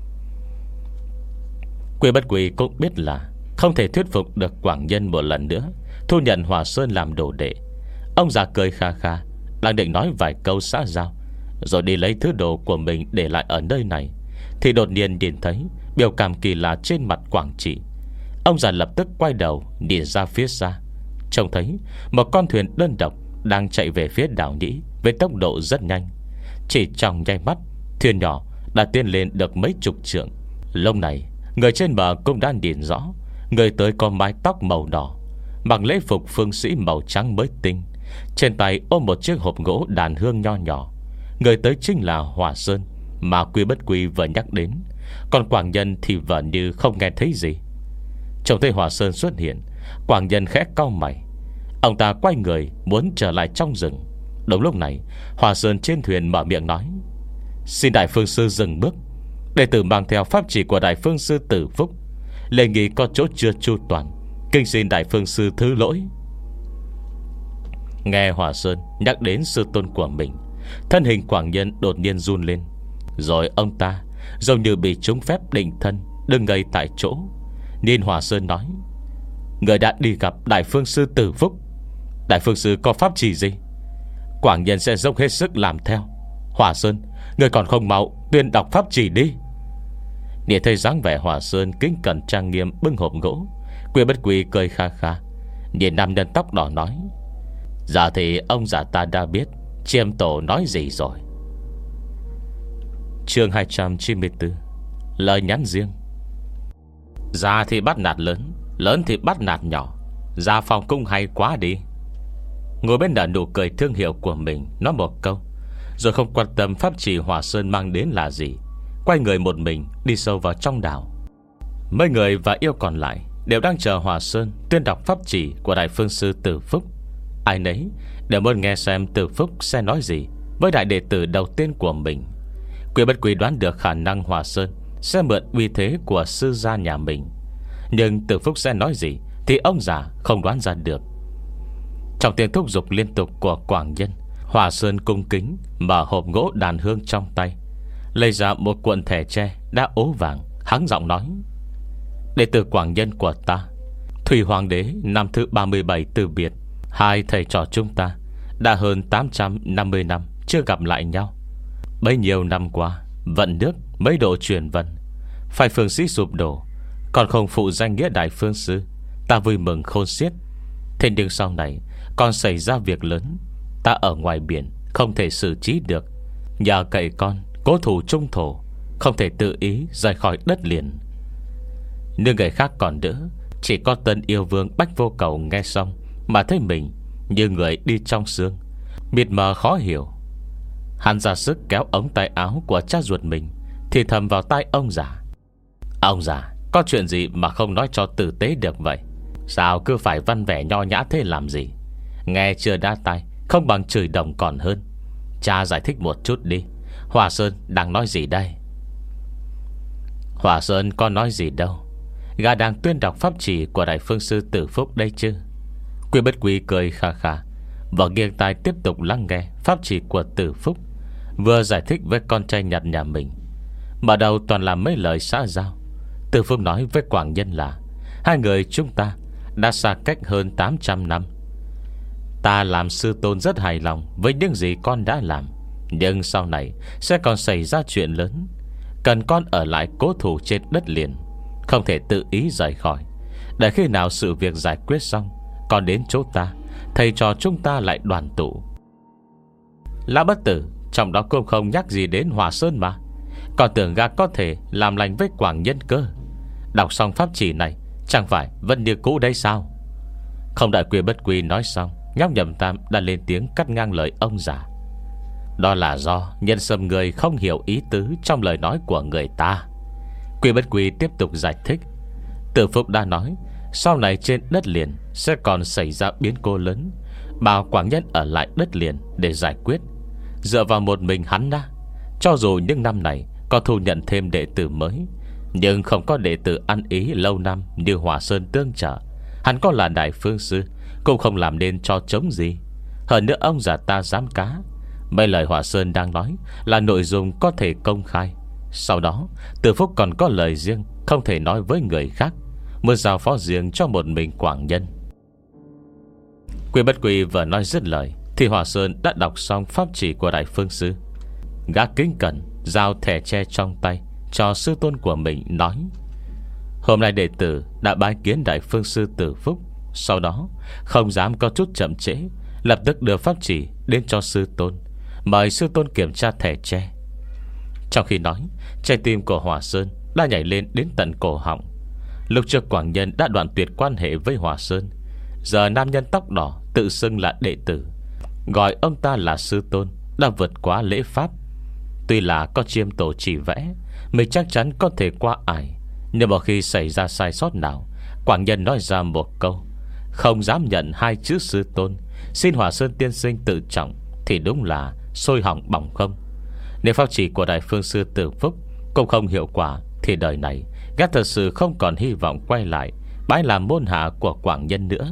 Quy Bất Quy cũng biết là không thể thuyết phục được Quảng Nhân một lần nữa thu nhận Hỏa Sơn làm đồ đệ. Ông già cười kha kha, đang định nói vài câu xã giao rồi đi lấy thứ đồ của mình để lại ở nơi này, thì đột nhiên nhìn thấy biểu cảm kỳ lạ trên mặt Quảng Trị. Ông già lập tức quay đầu nhìn ra phía xa, trông thấy một con thuyền đơn độc đang chạy về phía đảo Nhĩ với tốc độ rất nhanh. Chỉ trong nháy mắt, thuyền nhỏ đã tiến lên được mấy chục trượng. Lúc này người trên bờ cũng đã nhìn rõ, người tới có mái tóc màu đỏ, mặc lễ phục phương sĩ màu trắng mới tinh, trên tay ôm một chiếc hộp gỗ đàn hương nho nhỏ. Người tới chính là Hòa Sơn mà Quy Bất Quy vừa nhắc đến. Còn Quảng Nhân thì vẫn như không nghe thấy gì. Trông thấy Hòa Sơn xuất hiện, Quảng Nhân khẽ cau mày. Ông ta quay người muốn trở lại trong rừng. Đúng lúc này, Hòa Sơn trên thuyền mở miệng nói: "Xin Đại Phương Sư dừng bước. Đệ tử mang theo pháp chỉ của Đại Phương Sư Tử Phúc, lệ nghi có chỗ chưa chu toàn, kinh xin Đại Phương Sư thứ lỗi." Nghe Hòa Sơn nhắc đến sư tôn của mình, thân hình Quảng Nhân đột nhiên run lên. Rồi ông ta giống như bị trúng phép định thân, đứng ngây tại chỗ. Nên Hòa Sơn nói: "Người đã đi gặp Đại Phương Sư Tử Phúc, Đại Phương Sư có pháp chỉ gì?" Quảng Nhân sẽ dốc hết sức làm theo. "Hòa Sơn, người còn không mau tuyên đọc pháp chỉ đi." Nhìn thấy dáng vẻ Hòa Sơn kính cẩn trang nghiêm bưng hộp gỗ, Quy Bất Quy cười kha kha. Nhìn nam nhân tóc đỏ nói: "Dạ thì ông già ta đã biết Chiêm Tổ nói gì rồi." Chương hai trăm chín mươi tư. Lời nhắn riêng. Già thì bắt nạt lớn, lớn thì bắt nạt nhỏ. Gia Phong cũng hay quá đi. Ngồi bên nở nụ cười thương hiệu của mình, nói một câu, rồi không quan tâm pháp chỉ Hòa Sơn mang đến là gì, quay người một mình đi sâu vào trong đảo. Mấy người và yêu còn lại đều đang chờ Hòa Sơn tuyên đọc pháp chỉ của Đại Phương Sư Tử Phúc. Ai nấy đều muốn nghe xem Tử Phúc sẽ nói gì với đại đệ tử đầu tiên của mình. Quy Bất Quy đoán được khả năng Hòa Sơn sẽ mượn uy thế của sư gia nhà mình, nhưng Tử Phúc sẽ nói gì thì ông già không đoán ra được. Trong tiếng thúc giục liên tục của Quảng Nhân, Hòa Sơn cung kính mở hộp gỗ đàn hương trong tay, lấy ra một cuộn thẻ tre đã ố vàng, hắng giọng nói: "Đệ tử Quảng Nhân của ta, Thủy Hoàng đế năm thứ ba mươi bảy từ biệt. Hai thầy trò chúng ta đã hơn tám trăm năm mươi năm chưa gặp lại nhau. Bấy nhiêu năm qua, vận nước mấy độ truyền vân, phải phương sĩ sụp đổ, còn không phụ danh nghĩa Đại Phương Sư, ta vui mừng khôn xiết. Thế nhưng sau này còn xảy ra việc lớn, ta ở ngoài biển không thể xử trí được, nhờ cậy con cố thủ trung thổ, không thể tự ý rời khỏi đất liền." Nhưng người khác còn đỡ, chỉ có Tân Yêu Vương Bách Vô Cầu nghe xong mà thấy mình như người đi trong sương, mịt mờ khó hiểu. Hắn ra sức kéo ống tay áo của cha ruột mình, thì thầm vào tai ông già: "Ông già, có chuyện gì mà không nói cho tử tế được vậy? Sao cứ phải văn vẻ nho nhã thế làm gì? Nghe chưa đã tai, không bằng chửi đồng còn hơn. Cha giải thích một chút đi, Hòa Sơn đang nói gì đây?" "Hòa Sơn có nói gì đâu, gã đang tuyên đọc pháp chỉ của Đại Phương Sư Tử Phúc đây chứ." Quy Bất Quy cười khà khà, và nghiêng tai tiếp tục lắng nghe pháp chỉ của Tử Phúc, vừa giải thích với con trai nhặt nhà mình. Mở đầu toàn là mấy lời xã giao. Tử Phúc nói với Quảng Nhân là hai người chúng ta đã xa cách hơn tám trăm năm. Ta làm sư tôn rất hài lòng với những gì con đã làm, nhưng sau này sẽ còn xảy ra chuyện lớn, cần con ở lại cố thủ trên đất liền, không thể tự ý rời khỏi. Để khi nào sự việc giải quyết xong, con đến chỗ ta, thầy trò chúng ta lại đoàn tụ. Lão Bất Tử, trong đó cũng không nhắc gì đến Hòa Sơn mà. Còn tưởng gã có thể làm lành với Quảng Nhân cơ. Đọc xong pháp chỉ này, chẳng phải vẫn như cũ đây sao? Không đợi Quy Bất Quy nói xong, nhóc Nhậm Tam đã lên tiếng cắt ngang lời ông già: "Đó là do nhân sâm người không hiểu ý tứ trong lời nói của người ta." Quy Bất Quy tiếp tục giải thích: Tử Phúc đã nói sau này trên đất liền sẽ còn xảy ra biến cố lớn, bảo Quảng Nhân ở lại đất liền để giải quyết. Dựa vào một mình hắn á, cho dù những năm này có thu nhận thêm đệ tử mới, nhưng không có đệ tử ăn ý lâu năm như Hòa Sơn tương trợ, hắn có là Đại Phương Sư cũng không làm nên cho chống gì. Hơn nữa ông già ta dám cá, mấy lời Hòa Sơn đang nói là nội dung có thể công khai. Sau đó Tử Phúc còn có lời riêng không thể nói với người khác, muốn giao phó riêng cho một mình Quảng Nhân. Quy Bất Quy vừa nói dứt lời thì Hòa Sơn đã đọc xong pháp chỉ của Đại Phương Sư. Gã kính cẩn giao thẻ tre trong tay cho sư tôn của mình, nói: "Hôm nay đệ tử đã bái kiến Đại Phương Sư Tử Phúc, sau đó không dám có chút chậm trễ, lập tức đưa pháp chỉ đến cho sư tôn, mời sư tôn kiểm tra thẻ tre." Trong khi nói, trái tim của Hòa Sơn đã nhảy lên đến tận cổ họng. Lúc trước Quảng Nhân đã đoạn tuyệt quan hệ với Hòa Sơn, giờ nam nhân tóc đỏ tự xưng là đệ tử, gọi ông ta là sư tôn, đã vượt quá lễ pháp. Tuy là có chiêm tổ chỉ vẽ, mình chắc chắn có thể qua ải, nhưng mà khi xảy ra sai sót nào, Quảng Nhân nói ra một câu không dám nhận hai chữ sư tôn, xin Hòa Sơn tiên sinh tự trọng, thì đúng là sôi hỏng bỏng không. Nếu pháp chỉ của Đại Phương Sư Tử Phúc cũng không hiệu quả, thì đời này gã thật sự không còn hy vọng quay lại bái làm môn hạ của Quảng Nhân nữa.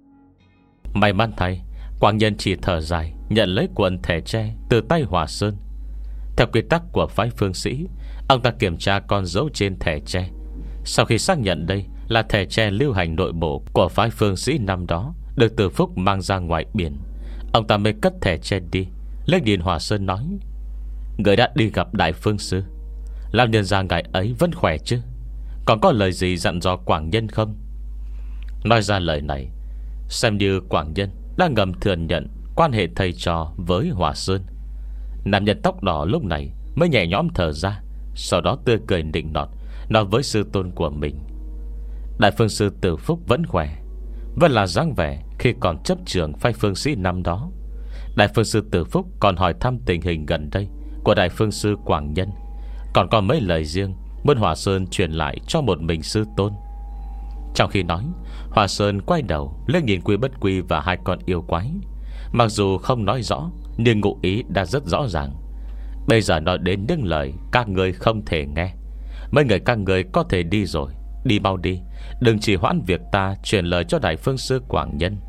May mắn thay, Quảng Nhân chỉ thở dài nhận lấy cuộn thẻ tre từ tay Hòa Sơn. Theo quy tắc của phái phương sĩ, ông ta kiểm tra con dấu trên thẻ tre. Sau khi xác nhận đây là thẻ tre lưu hành nội bộ của phái phương sĩ năm đó, được Tử Phúc mang ra ngoài biển, ông ta mới cất thẻ tre đi, liếc nhìn Hòa Sơn nói: người đã đi gặp Đại Phương Sư, làm nhân ra ngài ấy vẫn khỏe chứ? Còn có lời gì dặn dò Quảng Nhân không? Nói ra lời này, xem như Quảng Nhân đã ngầm thừa nhận quan hệ thầy trò với Hòa Sơn. Nam nhân tóc đỏ lúc này mới nhẹ nhõm thở ra, sau đó tươi cười nịnh nọt nói với sư tôn của mình: Đại Phương Sư Tử Phúc vẫn khỏe, vẫn là dáng vẻ khi còn chấp trường phái phương sĩ năm đó. Đại Phương Sư Tử Phúc còn hỏi thăm tình hình gần đây của Đại Phương Sư Quảng Nhân, còn có mấy lời riêng muốn Hòa Sơn truyền lại cho một mình sư tôn. Trong khi nói, Hòa Sơn quay đầu liếc nhìn Quy Bất Quy và hai con yêu quái. Mặc dù không nói rõ, nhưng ngụ ý đã rất rõ ràng. Bây giờ nói đến những lời các người không thể nghe. Mấy người các người có thể đi rồi, đi mau đi, đừng chỉ hoãn việc ta truyền lời cho Đại Phương Sư Quảng Nhân.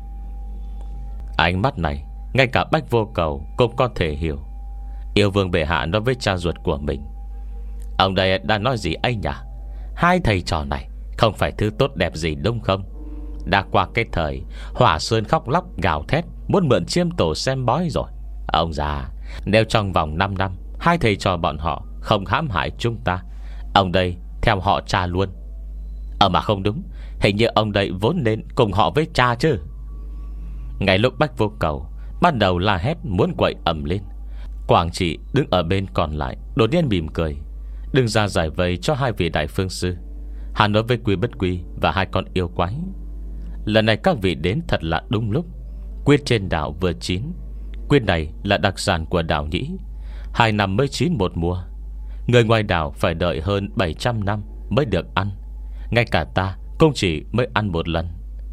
Ánh mắt này ngay cả Bách Vô Cầu cũng có thể hiểu. Yêu vương bệ hạ nói với cha ruột của mình: ông đây đã nói gì anh nhỉ? Hai thầy trò này không phải thứ tốt đẹp gì đúng không? Đã qua cái thời Hỏa Sơn khóc lóc gào thét muốn mượn chiêm tổ xem bói rồi. Ông già, nếu trong vòng năm năm hai thầy trò bọn họ không hãm hại chúng ta, ông đây theo họ cha luôn. Ờ mà không đúng, hình như ông đây vốn nên cùng họ với cha chứ. Ngay lúc Bách Vô Cầu bắt đầu la hét muốn quậy ầm lên, Quảng Trị đứng ở bên còn lại đột nhiên mỉm cười, đứng ra giải vây cho hai vị Đại Phương Sư. Hắn nói với Quy Bất Quy và hai con yêu quái: lần này các vị đến thật là đúng lúc. Quyết trên đảo vừa chín. Quyết này là đặc sản của đảo Nhĩ, hai năm mới chín một mùa. Người ngoài đảo phải đợi hơn bảy trăm năm mới được ăn. Ngay cả ta cũng chỉ mới ăn một lần.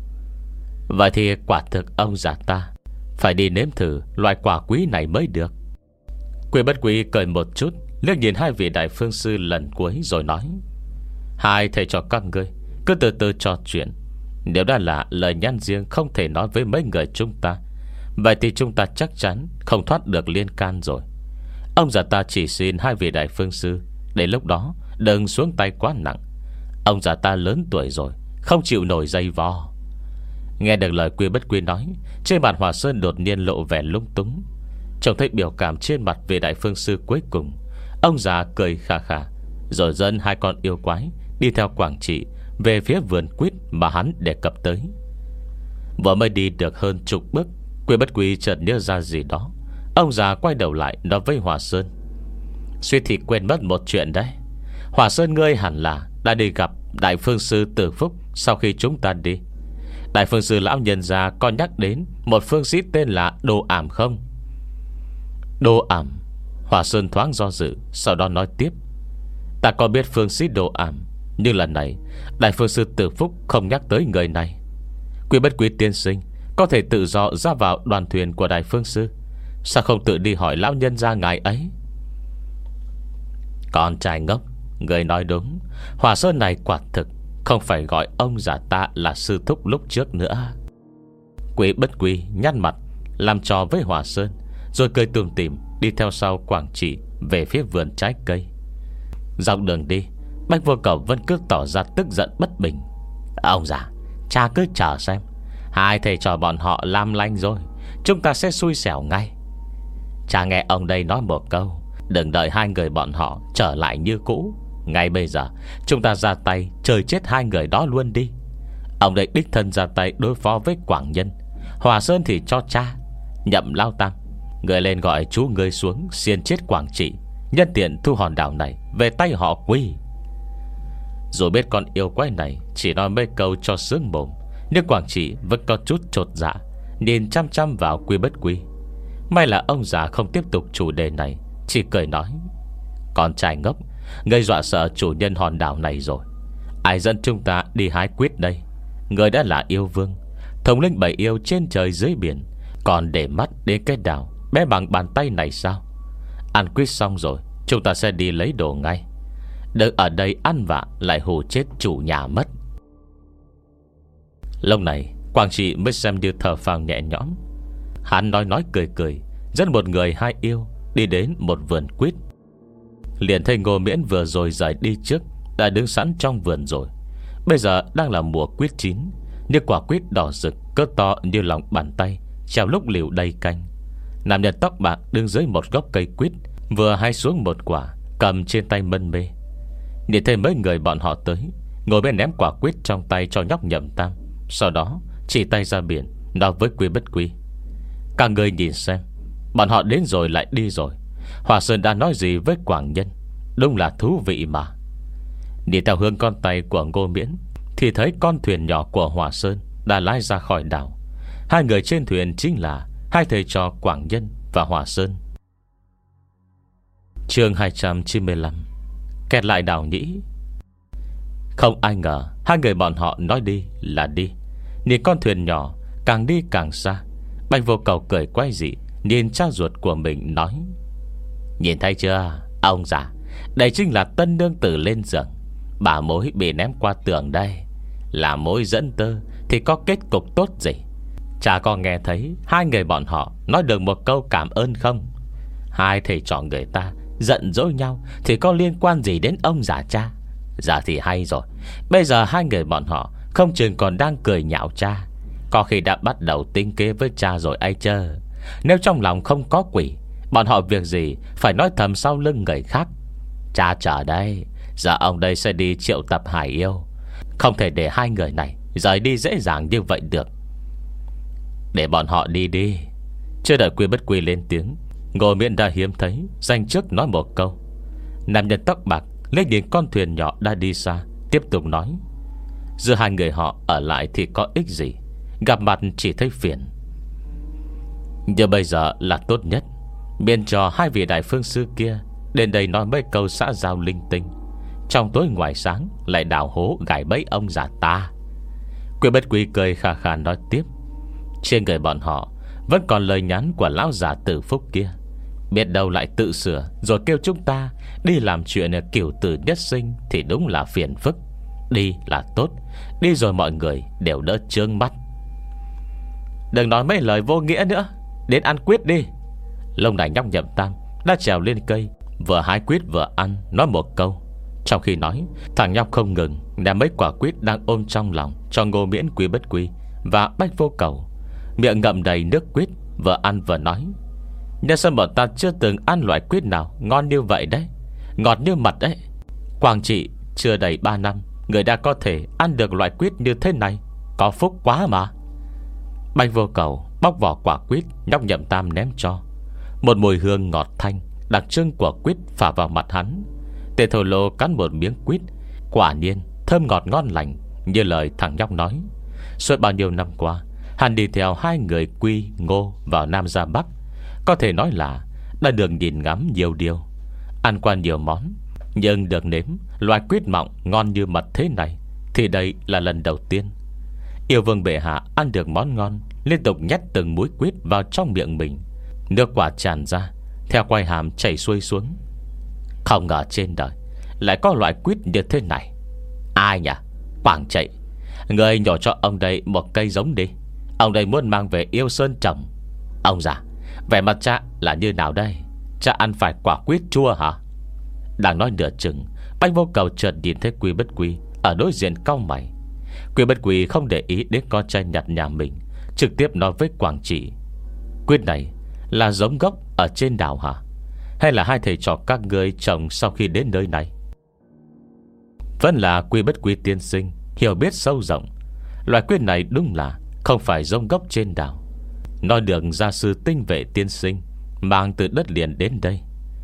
Vậy thì quả thực ông già ta phải đi nếm thử loại quả quý này mới được. Quy Bất Quy cười một chút, liếc nhìn hai vị Đại Phương Sư lần cuối rồi nói: hai thầy cho các ngươi cứ từ từ trò chuyện. Nếu đã là lời nhắn riêng không thể nói với mấy người chúng ta, vậy thì chúng ta chắc chắn không thoát được liên can rồi. Ông già ta chỉ xin hai vị Đại Phương Sư để lúc đó đừng xuống tay quá nặng. Ông già ta lớn tuổi rồi, không chịu nổi dây vò. Nghe được lời Quy Bất Quy nói, trên mặt Hòa Sơn đột nhiên lộ vẻ lung túng. Trông thấy biểu cảm trên mặt vị Đại Phương Sư cuối cùng, ông già cười khà khà, rồi dẫn hai con yêu quái đi theo Quảng Trị về phía vườn quýt mà hắn đề cập tới. Vừa mới đi được hơn chục bước, Quy Bất Quy chợt nhớ ra gì đó. Ông già quay đầu lại nói với Hòa Sơn: suýt thì quên mất một chuyện đấy. Hòa Sơn ngươi hẳn là đã đi gặp Đại Phương Sư Tử Phúc sau khi chúng ta đi. Đại Phương Sư lão nhân gia có nhắc đến một phương sĩ tên là Đồ Ảm không? Đồ Ảm? Hòa Sơn thoáng do dự, sau đó nói tiếp: ta có biết phương sĩ Đồ Ảm, nhưng lần này Đại Phương Sư Tử Phúc không nhắc tới người này. Quy Bất Quy tiên sinh có thể tự do ra vào đoàn thuyền của Đại Phương Sư, sao không tự đi hỏi lão nhân gia ngài ấy? Con trai ngốc, người nói đúng. Hòa Sơn này quả thực không phải gọi ông già ta là sư thúc lúc trước nữa. Quy Bất Quy nhăn mặt làm trò với Hòa Sơn, rồi cười tủm tỉm đi theo sau Quảng Trị về phía vườn trái cây. Dọc đường đi, Bách Vô Cầu vẫn cứ tỏ ra tức giận bất bình. Ông già, cha cứ chờ xem, hai thầy trò bọn họ làm lanh rồi, chúng ta sẽ xui xẻo ngay. Cha nghe ông đây nói một câu, đừng đợi hai người bọn họ trở lại như cũ. Ngay bây giờ chúng ta ra tay chơi chết hai người đó luôn đi. Ông đây đích thân ra tay đối phó với Quảng Nhân, Hòa Sơn thì cho cha. Nhậm Lao Tam, người lên gọi chú người xuống xiên chết Quảng Trị, nhân tiện thu hòn đảo này về tay họ Quy. Dù biết con yêu quái này chỉ nói mấy câu cho sướng mồm, nhưng Quảng Trị vẫn có chút chột dạ, nhìn chăm chăm vào Quy Bất Quy. May là ông già không tiếp tục chủ đề này, chỉ cười nói: Con trai ngốc, ngươi dọa sợ chủ nhân hòn đảo này rồi. Ai dẫn chúng ta đi hái quýt đây? Người đã là yêu vương, thống lĩnh bảy yêu trên trời dưới biển, còn để mắt đến cái đảo bé bằng bàn tay này sao? Ăn quýt xong rồi chúng ta sẽ đi lấy đồ ngay, đừng ở đây ăn vạ lại hù chết chủ nhà mất. Lúc này Quảng Trị mới xem như thở phào nhẹ nhõm. Hắn nói nói cười cười, dẫn một người hai yêu đi đến một vườn quýt. Liền thấy Ngô Miễn vừa rồi rời đi trước đã đứng sẵn trong vườn rồi. Bây giờ đang là mùa quýt chín, nhưng quả quýt đỏ rực cỡ to như lòng bàn tay, treo lúc liều đầy canh. Nam nhân tóc bạc đứng dưới một gốc cây quýt, vừa hái xuống một quả, cầm trên tay mân mê. Nhìn thấy mấy người bọn họ tới, ngồi bên ném quả quýt trong tay cho nhóc Nhậm Tam, sau đó chỉ tay ra biển, nói với Quy Bất Quy: Các người nhìn xem, bọn họ đến rồi lại đi rồi. Hòa Sơn đã nói gì với Quảng Nhân? Đúng là thú vị mà. Đi theo hướng con tay của Ngô Miễn thì thấy con thuyền nhỏ của Hòa Sơn đã lái ra khỏi đảo. Hai người trên thuyền chính là hai thầy trò Quảng Nhân và Hòa Sơn. Chương hai trăm chín mươi lăm. Kẹt lại đảo nhĩ. Không ai ngờ hai người bọn họ nói đi là đi. Nhìn con thuyền nhỏ càng đi càng xa, Bạch Vô Cầu cười quái dị, nhìn cha ruột của mình nói: Nhìn thấy chưa ông già, đây chính là tân nương tử lên giường. Bà mối bị ném qua tường đây là mối dẫn tơ thì có kết cục tốt gì? Chả có nghe thấy hai người bọn họ nói được một câu cảm ơn không? Hai thầy trò người ta giận dỗi nhau thì có liên quan gì đến ông già cha? Dạ thì hay rồi. Bây giờ hai người bọn họ không chừng còn đang cười nhạo cha, có khi đã bắt đầu tính kế với cha rồi ai chơ. Nếu trong lòng không có quỷ, bọn họ việc gì phải nói thầm sau lưng người khác. Cha chờ đây, giờ ông đây sẽ đi triệu tập hải yêu, không thể để hai người này rời đi dễ dàng như vậy được. Để bọn họ đi đi. Chưa đợi Quy Bất Quy lên tiếng, Ngô Miễn đã hiếm thấy dành trước nói một câu. Nam nhân tóc bạc lên nhìn con thuyền nhỏ đã đi xa, tiếp tục nói: Giữa hai người họ ở lại thì có ích gì, gặp mặt chỉ thấy phiền. Nhưng bây giờ là tốt nhất, miễn cho hai vị đại phương sư kia đến đây nói mấy câu xã giao linh tinh, trong tối ngoài sáng lại đào hố gài bẫy ông già ta. Quy Bất Quy cười khà khà nói tiếp: Trên người bọn họ vẫn còn lời nhắn của lão già Tử Phúc kia, biết đâu lại tự sửa rồi kêu chúng ta đi làm chuyện kiểu tử nhất sinh thì đúng là phiền phức. Đi là tốt, đi rồi mọi người đều đỡ trương mắt. Đừng nói mấy lời vô nghĩa nữa, đến ăn quýt đi. Lông này nhóc Nhậm Tam đã trèo lên cây, vừa hái quýt vừa ăn, nói một câu. Trong khi nói, thằng nhóc không ngừng ném mấy quả quýt đang ôm trong lòng cho Ngô Miễn, Quy Bất Quy và Bạch Vô Cầu, miệng ngậm đầy nước quýt, vừa ăn vừa nói: Nhân sân bọn ta chưa từng ăn loại quýt nào ngon như vậy đấy, ngọt như mật đấy. Quảng Trị chưa đầy ba năm, người đã có thể ăn được loại quýt như thế này, có phúc quá mà. Bạch Vô Cầu bóc vỏ quả quýt nhóc Nhậm Tam ném cho. Một mùi hương ngọt thanh đặc trưng của quýt phả vào mặt hắn. Tề Thổ Lô cắn một miếng quýt, quả nhiên thơm ngọt ngon lành như lời thằng nhóc nói. Suốt bao nhiêu năm qua, hắn đi theo hai người Quy, Ngô vào Nam ra Bắc, có thể nói là đã được nhìn ngắm nhiều điều, ăn qua nhiều món, nhưng được nếm loại quýt mọng ngon như mật thế này thì đây là lần đầu tiên. Yêu vương bệ hạ ăn được món ngon, liên tục nhét từng múi quýt vào trong miệng mình. Nước quả tràn ra, theo quai hàm chảy xuôi xuống. Không ngờ trên đời lại có loại quýt như thế này. Ai nhỉ? Quảng Trị, người nhổ cho ông đây một cây giống đi. Ông đây muốn mang về Yêu Sơn trồng. Ông già, vẻ mặt cha là như nào đây? Cha ăn phải quả quýt chua hả? Đang nói nửa chừng, Bạch Vô Cầu chợt nhìn thấy Quy Bất Quy ở đối diện cau mày. Quy Bất Quy không để ý đến con trai nhặt nhà mình, trực tiếp nói với Quảng Trị: Quýt này là giống gốc ở trên đảo hả? Hay là hai thầy trò các ngươi trồng sau khi đến nơi này? Vẫn là Quy Bất Quy tiên sinh hiểu biết sâu rộng. Loại quýt này đúng là không phải giống gốc trên đảo. Nó được gia sư tinh vệ tiên sinh mang từ đất liền đến đây.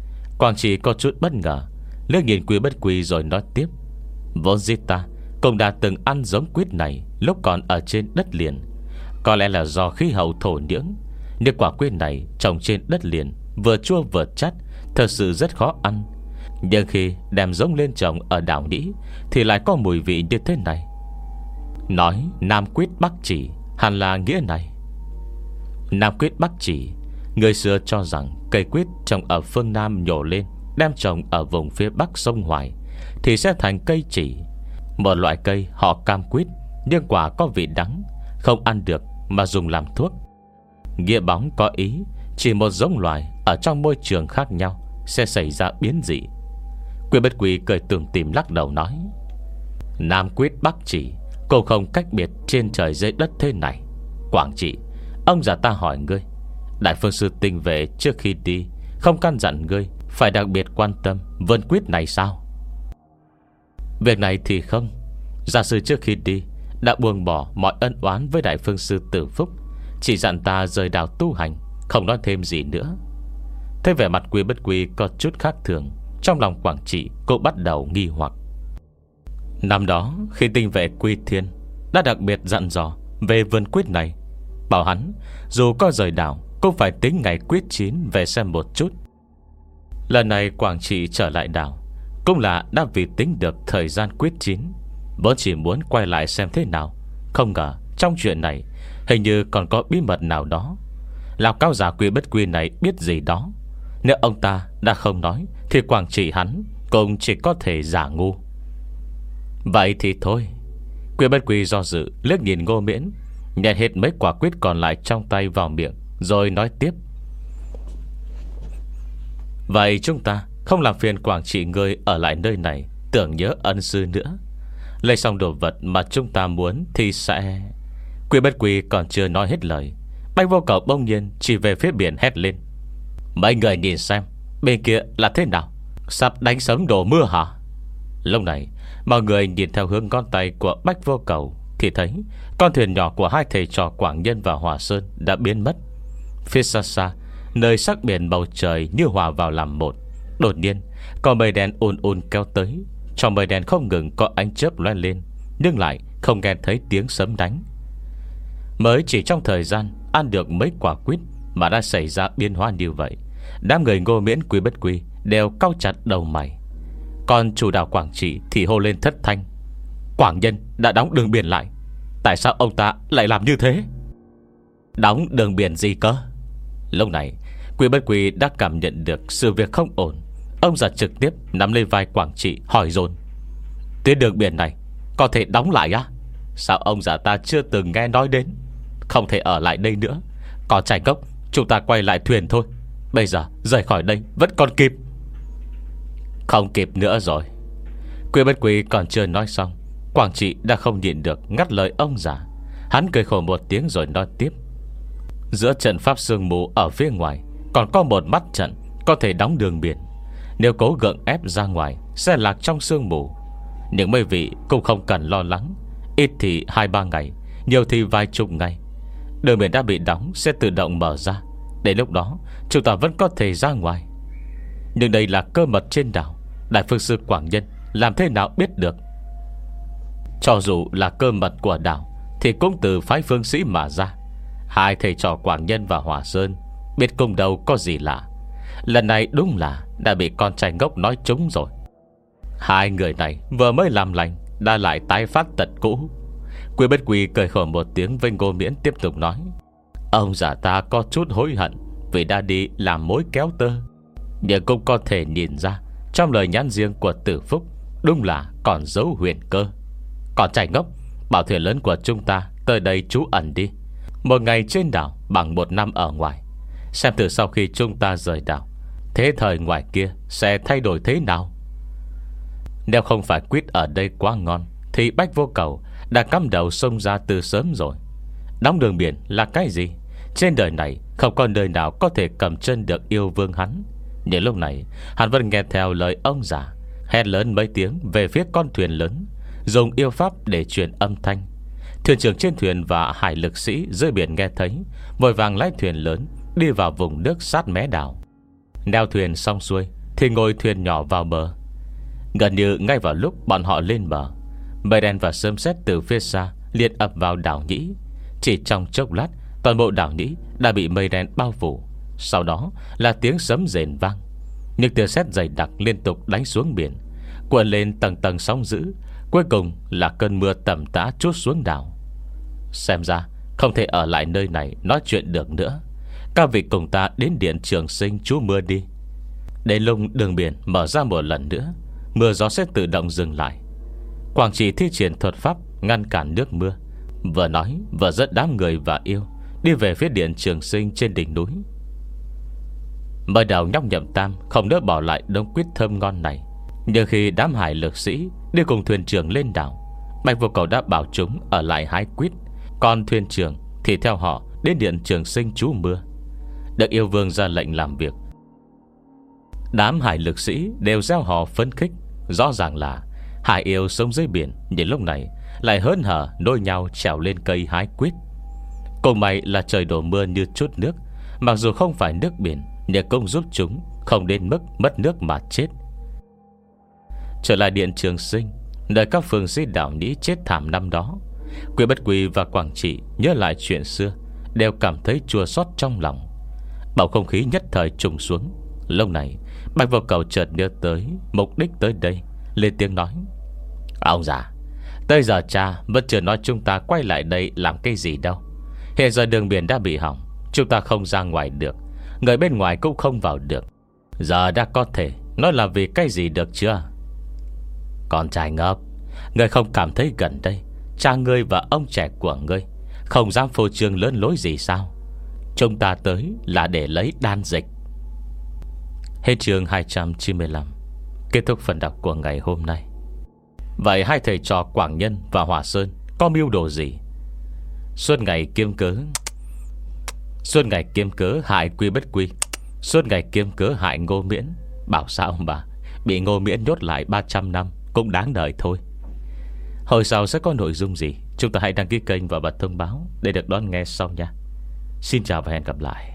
Quảng Trị có chút bất ngờ, liếc nhìn Quý Bất Quy rồi nói tiếp: Vốn dĩ ta cũng đã từng ăn giống quýt này lúc còn ở trên đất liền. Có lẽ là do khí hậu thổ nhưỡng, nhưng quả quýt này trồng trên đất liền vừa chua vừa chát, thật sự rất khó ăn. Nhưng khi đem giống lên trồng ở đảo Nĩ thì lại có mùi vị như thế này. Nói Nam quýt Bắc chỉ hẳn là nghĩa này. Nam quýt Bắc chỉ, người xưa cho rằng cây quýt trồng ở phương Nam nhổ lên, đem trồng ở vùng phía Bắc sông Hoài thì sẽ thành cây chỉ, một loại cây họ cam quýt, nhưng quả có vị đắng, không ăn được mà dùng làm thuốc. Nghĩa bóng có ý, chỉ một giống loài ở trong môi trường khác nhau sẽ xảy ra biến dị. Quý Bất Quy cười tủm tỉm lắc đầu nói: Nam quýt Bắc chỉ cũng không cách biệt trên trời dưới đất thế này. Quảng Trị, ông già ta hỏi ngươi, Đại Phương Sư Tinh về trước khi đi không căn dặn ngươi phải đặc biệt quan tâm vườn quýt này sao? Việc này thì không. Gia sư trước khi đi đã buông bỏ mọi ân oán với Đại Phương Sư Tử Phúc, chỉ dặn ta rời đảo tu hành, không nói thêm gì nữa. Thế vẻ mặt Quý Bất Quy có chút khác thường, trong lòng Quảng Trị cũng bắt đầu nghi hoặc. Năm đó khi Tinh vệ Quy Thiên đã đặc biệt dặn dò về vườn quýt này, bảo hắn dù có rời đảo cũng phải tính ngày quýt chín về xem một chút. Lần này Quảng Trị trở lại đảo cũng là đã vì tính được thời gian quýt chín, vốn chỉ muốn quay lại xem thế nào. Không ngờ trong chuyện này hình như còn có bí mật nào đó. Lão cao giả Quý Bất Quy này biết gì đó. Nếu ông ta đã không nói thì Quảng Trị hắn cũng chỉ có thể giả ngu. Vậy thì thôi. Quý Bất Quy do dự liếc nhìn Ngô Miễn, nhét hết mấy quả quýt còn lại trong tay vào miệng, rồi nói tiếp: Vậy chúng ta không làm phiền Quảng Trị ngươi ở lại nơi này tưởng nhớ ân sư nữa. Lấy xong đồ vật mà chúng ta muốn thì sẽ... Quý Bất Quy còn chưa nói hết lời, Bạch Vô Cầu bỗng nhiên chỉ về phía biển hét lên: Mấy người nhìn xem, bên kia là thế nào? Sắp đánh sấm đổ mưa hả? Lúc này mọi người nhìn theo hướng ngón tay của Bạch Vô Cầu thì thấy con thuyền nhỏ của hai thầy trò Quảng Nhân và Hòa Sơn đã biến mất. Phía xa xa, nơi sắc biển bầu trời như hòa vào làm một, đột nhiên có mây đen ùn ùn kéo tới. Trong mây đen không ngừng có ánh chớp loe lên, nhưng lại không nghe thấy tiếng sấm đánh. Mới chỉ trong thời gian ăn được mấy quả quýt mà đã xảy ra biến hóa như vậy. Đám người Ngô Miễn, Quý Bất Quy đều cau chặt đầu mày. Còn chủ đảo Quảng Trị thì hô lên thất thanh: Quảng Nhân đã đóng đường biển lại. Tại sao ông ta lại làm như thế? Đóng đường biển gì cơ? Lúc này Quý Bất Quy đã cảm nhận được sự việc không ổn. Ông già trực tiếp nắm lên vai Quảng Trị hỏi dồn: Tuyến đường biển này có thể đóng lại á? Sao ông già ta chưa từng nghe nói đến? Không thể ở lại đây nữa. Còn trai gốc, chúng ta quay lại thuyền thôi. Bây giờ rời khỏi đây vẫn còn kịp. Không kịp nữa rồi. Quý Bất Quy còn chưa nói xong, Quảng Trị đã không nhịn được ngắt lời ông già. Hắn cười khổ một tiếng rồi nói tiếp: Giữa trận pháp sương mù ở phía ngoài còn có một mắt trận có thể đóng đường biển. Nếu cố gượng ép ra ngoài sẽ lạc trong sương mù. Nhưng mấy vị cũng không cần lo lắng. Ít thì hai ba ngày, nhiều thì vài chục ngày, đường biển đã bị đóng sẽ tự động mở ra. Đến lúc đó chúng ta vẫn có thể ra ngoài. Nhưng đây là cơ mật trên đảo, Đại Phương Sư Quảng Nhân làm thế nào biết được? Cho dù là cơ mật của đảo thì cũng từ phái phương sĩ mà ra. Hai thầy trò Quảng Nhân và Hòa Sơn biết cùng đâu có gì lạ. Lần này đúng là đã bị con trai ngốc nói trúng rồi. Hai người này vừa mới làm lành đã lại tái phát tật cũ. Quý Bất Quy cười khổ một tiếng với Ngô Miễn, tiếp tục nói: Ông già ta có chút hối hận vì đã đi làm mối kéo tơ, nhưng cũng có thể nhìn ra trong lời nhắn riêng của Tử Phúc đúng là còn dấu huyền cơ. Còn trai ngốc, bảo thuyền lớn của chúng ta tới đây trú ẩn đi. Một ngày trên đảo bằng một năm ở ngoài. Xem từ sau khi chúng ta rời đảo, thế thời ngoài kia sẽ thay đổi thế nào. Nếu không phải quýt ở đây quá ngon thì Bách Vô Cầu đã cắm đầu xông ra từ sớm rồi. Đóng đường biển là cái gì? Trên đời này không có nơi nào có thể cầm chân được yêu vương hắn. Nhưng lúc này hắn vẫn nghe theo lời ông già, hét lớn mấy tiếng về phía con thuyền lớn, dùng yêu pháp để truyền âm thanh. Thuyền trưởng trên thuyền và hải lực sĩ dưới biển nghe thấy, vội vàng lái thuyền lớn đi vào vùng nước sát mé đảo. Neo thuyền xong xuôi, thì ngồi thuyền nhỏ vào bờ. Gần như ngay vào lúc bọn họ lên bờ, mây đen và sấm sét từ phía xa liền ập vào đảo Nhĩ. Chỉ trong chốc lát, toàn bộ đảo Nhĩ đã bị mây đen bao phủ. Sau đó là tiếng sấm rền vang. Những tia sét dày đặc liên tục đánh xuống biển, cuộn lên tầng tầng sóng dữ. Cuối cùng là cơn mưa tầm tã trút xuống đảo. Xem ra không thể ở lại nơi này nói chuyện được nữa. Các vị cùng ta đến điện Trường Sinh trú mưa đi. Đến lúc đường biển mở ra một lần nữa, mưa gió sẽ tự động dừng lại. Quảng Trị thi triển thuật pháp ngăn cản nước mưa, vừa nói vừa dẫn đám người và yêu đi về phía điện Trường Sinh trên đỉnh núi. Mời đầu nhóc Nhậm Tam không nỡ bỏ lại đống quýt thơm ngon này. Nhưng khi đám hải lực sĩ đi cùng thuyền trưởng lên đảo, Bạch Vô Cầu đã bảo chúng ở lại hái quýt, còn thuyền trưởng thì theo họ đến điện Trường Sinh trú mưa. Được yêu vương ra lệnh làm việc, đám hải lực sĩ đều reo hò phấn khích. Rõ ràng là hải yêu sống dưới biển, nhưng lúc này lại hớn hở nối nhau trèo lên cây hái quýt. Cùng may là trời đổ mưa như chút nước, mặc dù không phải nước biển, nhưng cũng giúp chúng không đến mức mất nước mà chết. Trở lại điện Trường Sinh, nơi các phương sĩ đảo Nhĩ chết thảm năm đó, Quy Bất Quy và Quảng Trị nhớ lại chuyện xưa, đều cảm thấy chua xót trong lòng. Bầu không khí nhất thời trùng xuống. Lúc này Bạch Vô Cầu chợt nhớ tới mục đích tới đây, lên tiếng nói: Ông già, tới giờ cha vẫn chưa nói chúng ta quay lại đây làm cái gì đâu. Hiện giờ đường biển đã bị hỏng, chúng ta không ra ngoài được, người bên ngoài cũng không vào được. Giờ đã có thể nói là vì cái gì được chưa? Con trai ngốc, ngươi không cảm thấy gần đây cha ngươi và ông trẻ của ngươi không dám phô trương lớn lối gì sao? Chúng ta tới là để lấy đan dịch. Hết chương hai trăm chín mươi lăm. Kết thúc phần đọc của ngày hôm nay. Vậy hai thầy trò Quảng Nhân và Hòa Sơn có mưu đồ gì? Suốt ngày kiếm cớ Suốt ngày kiếm cớ hại Quy Bất Quy, suốt ngày kiếm cớ hại Ngô Miễn. Bảo sao ông bà, bị Ngô Miễn nhốt lại ba trăm năm cũng đáng đời thôi. Hồi sau sẽ có nội dung gì, chúng ta hãy đăng ký kênh và bật thông báo để được đón nghe sau nha. Xin chào và hẹn gặp lại.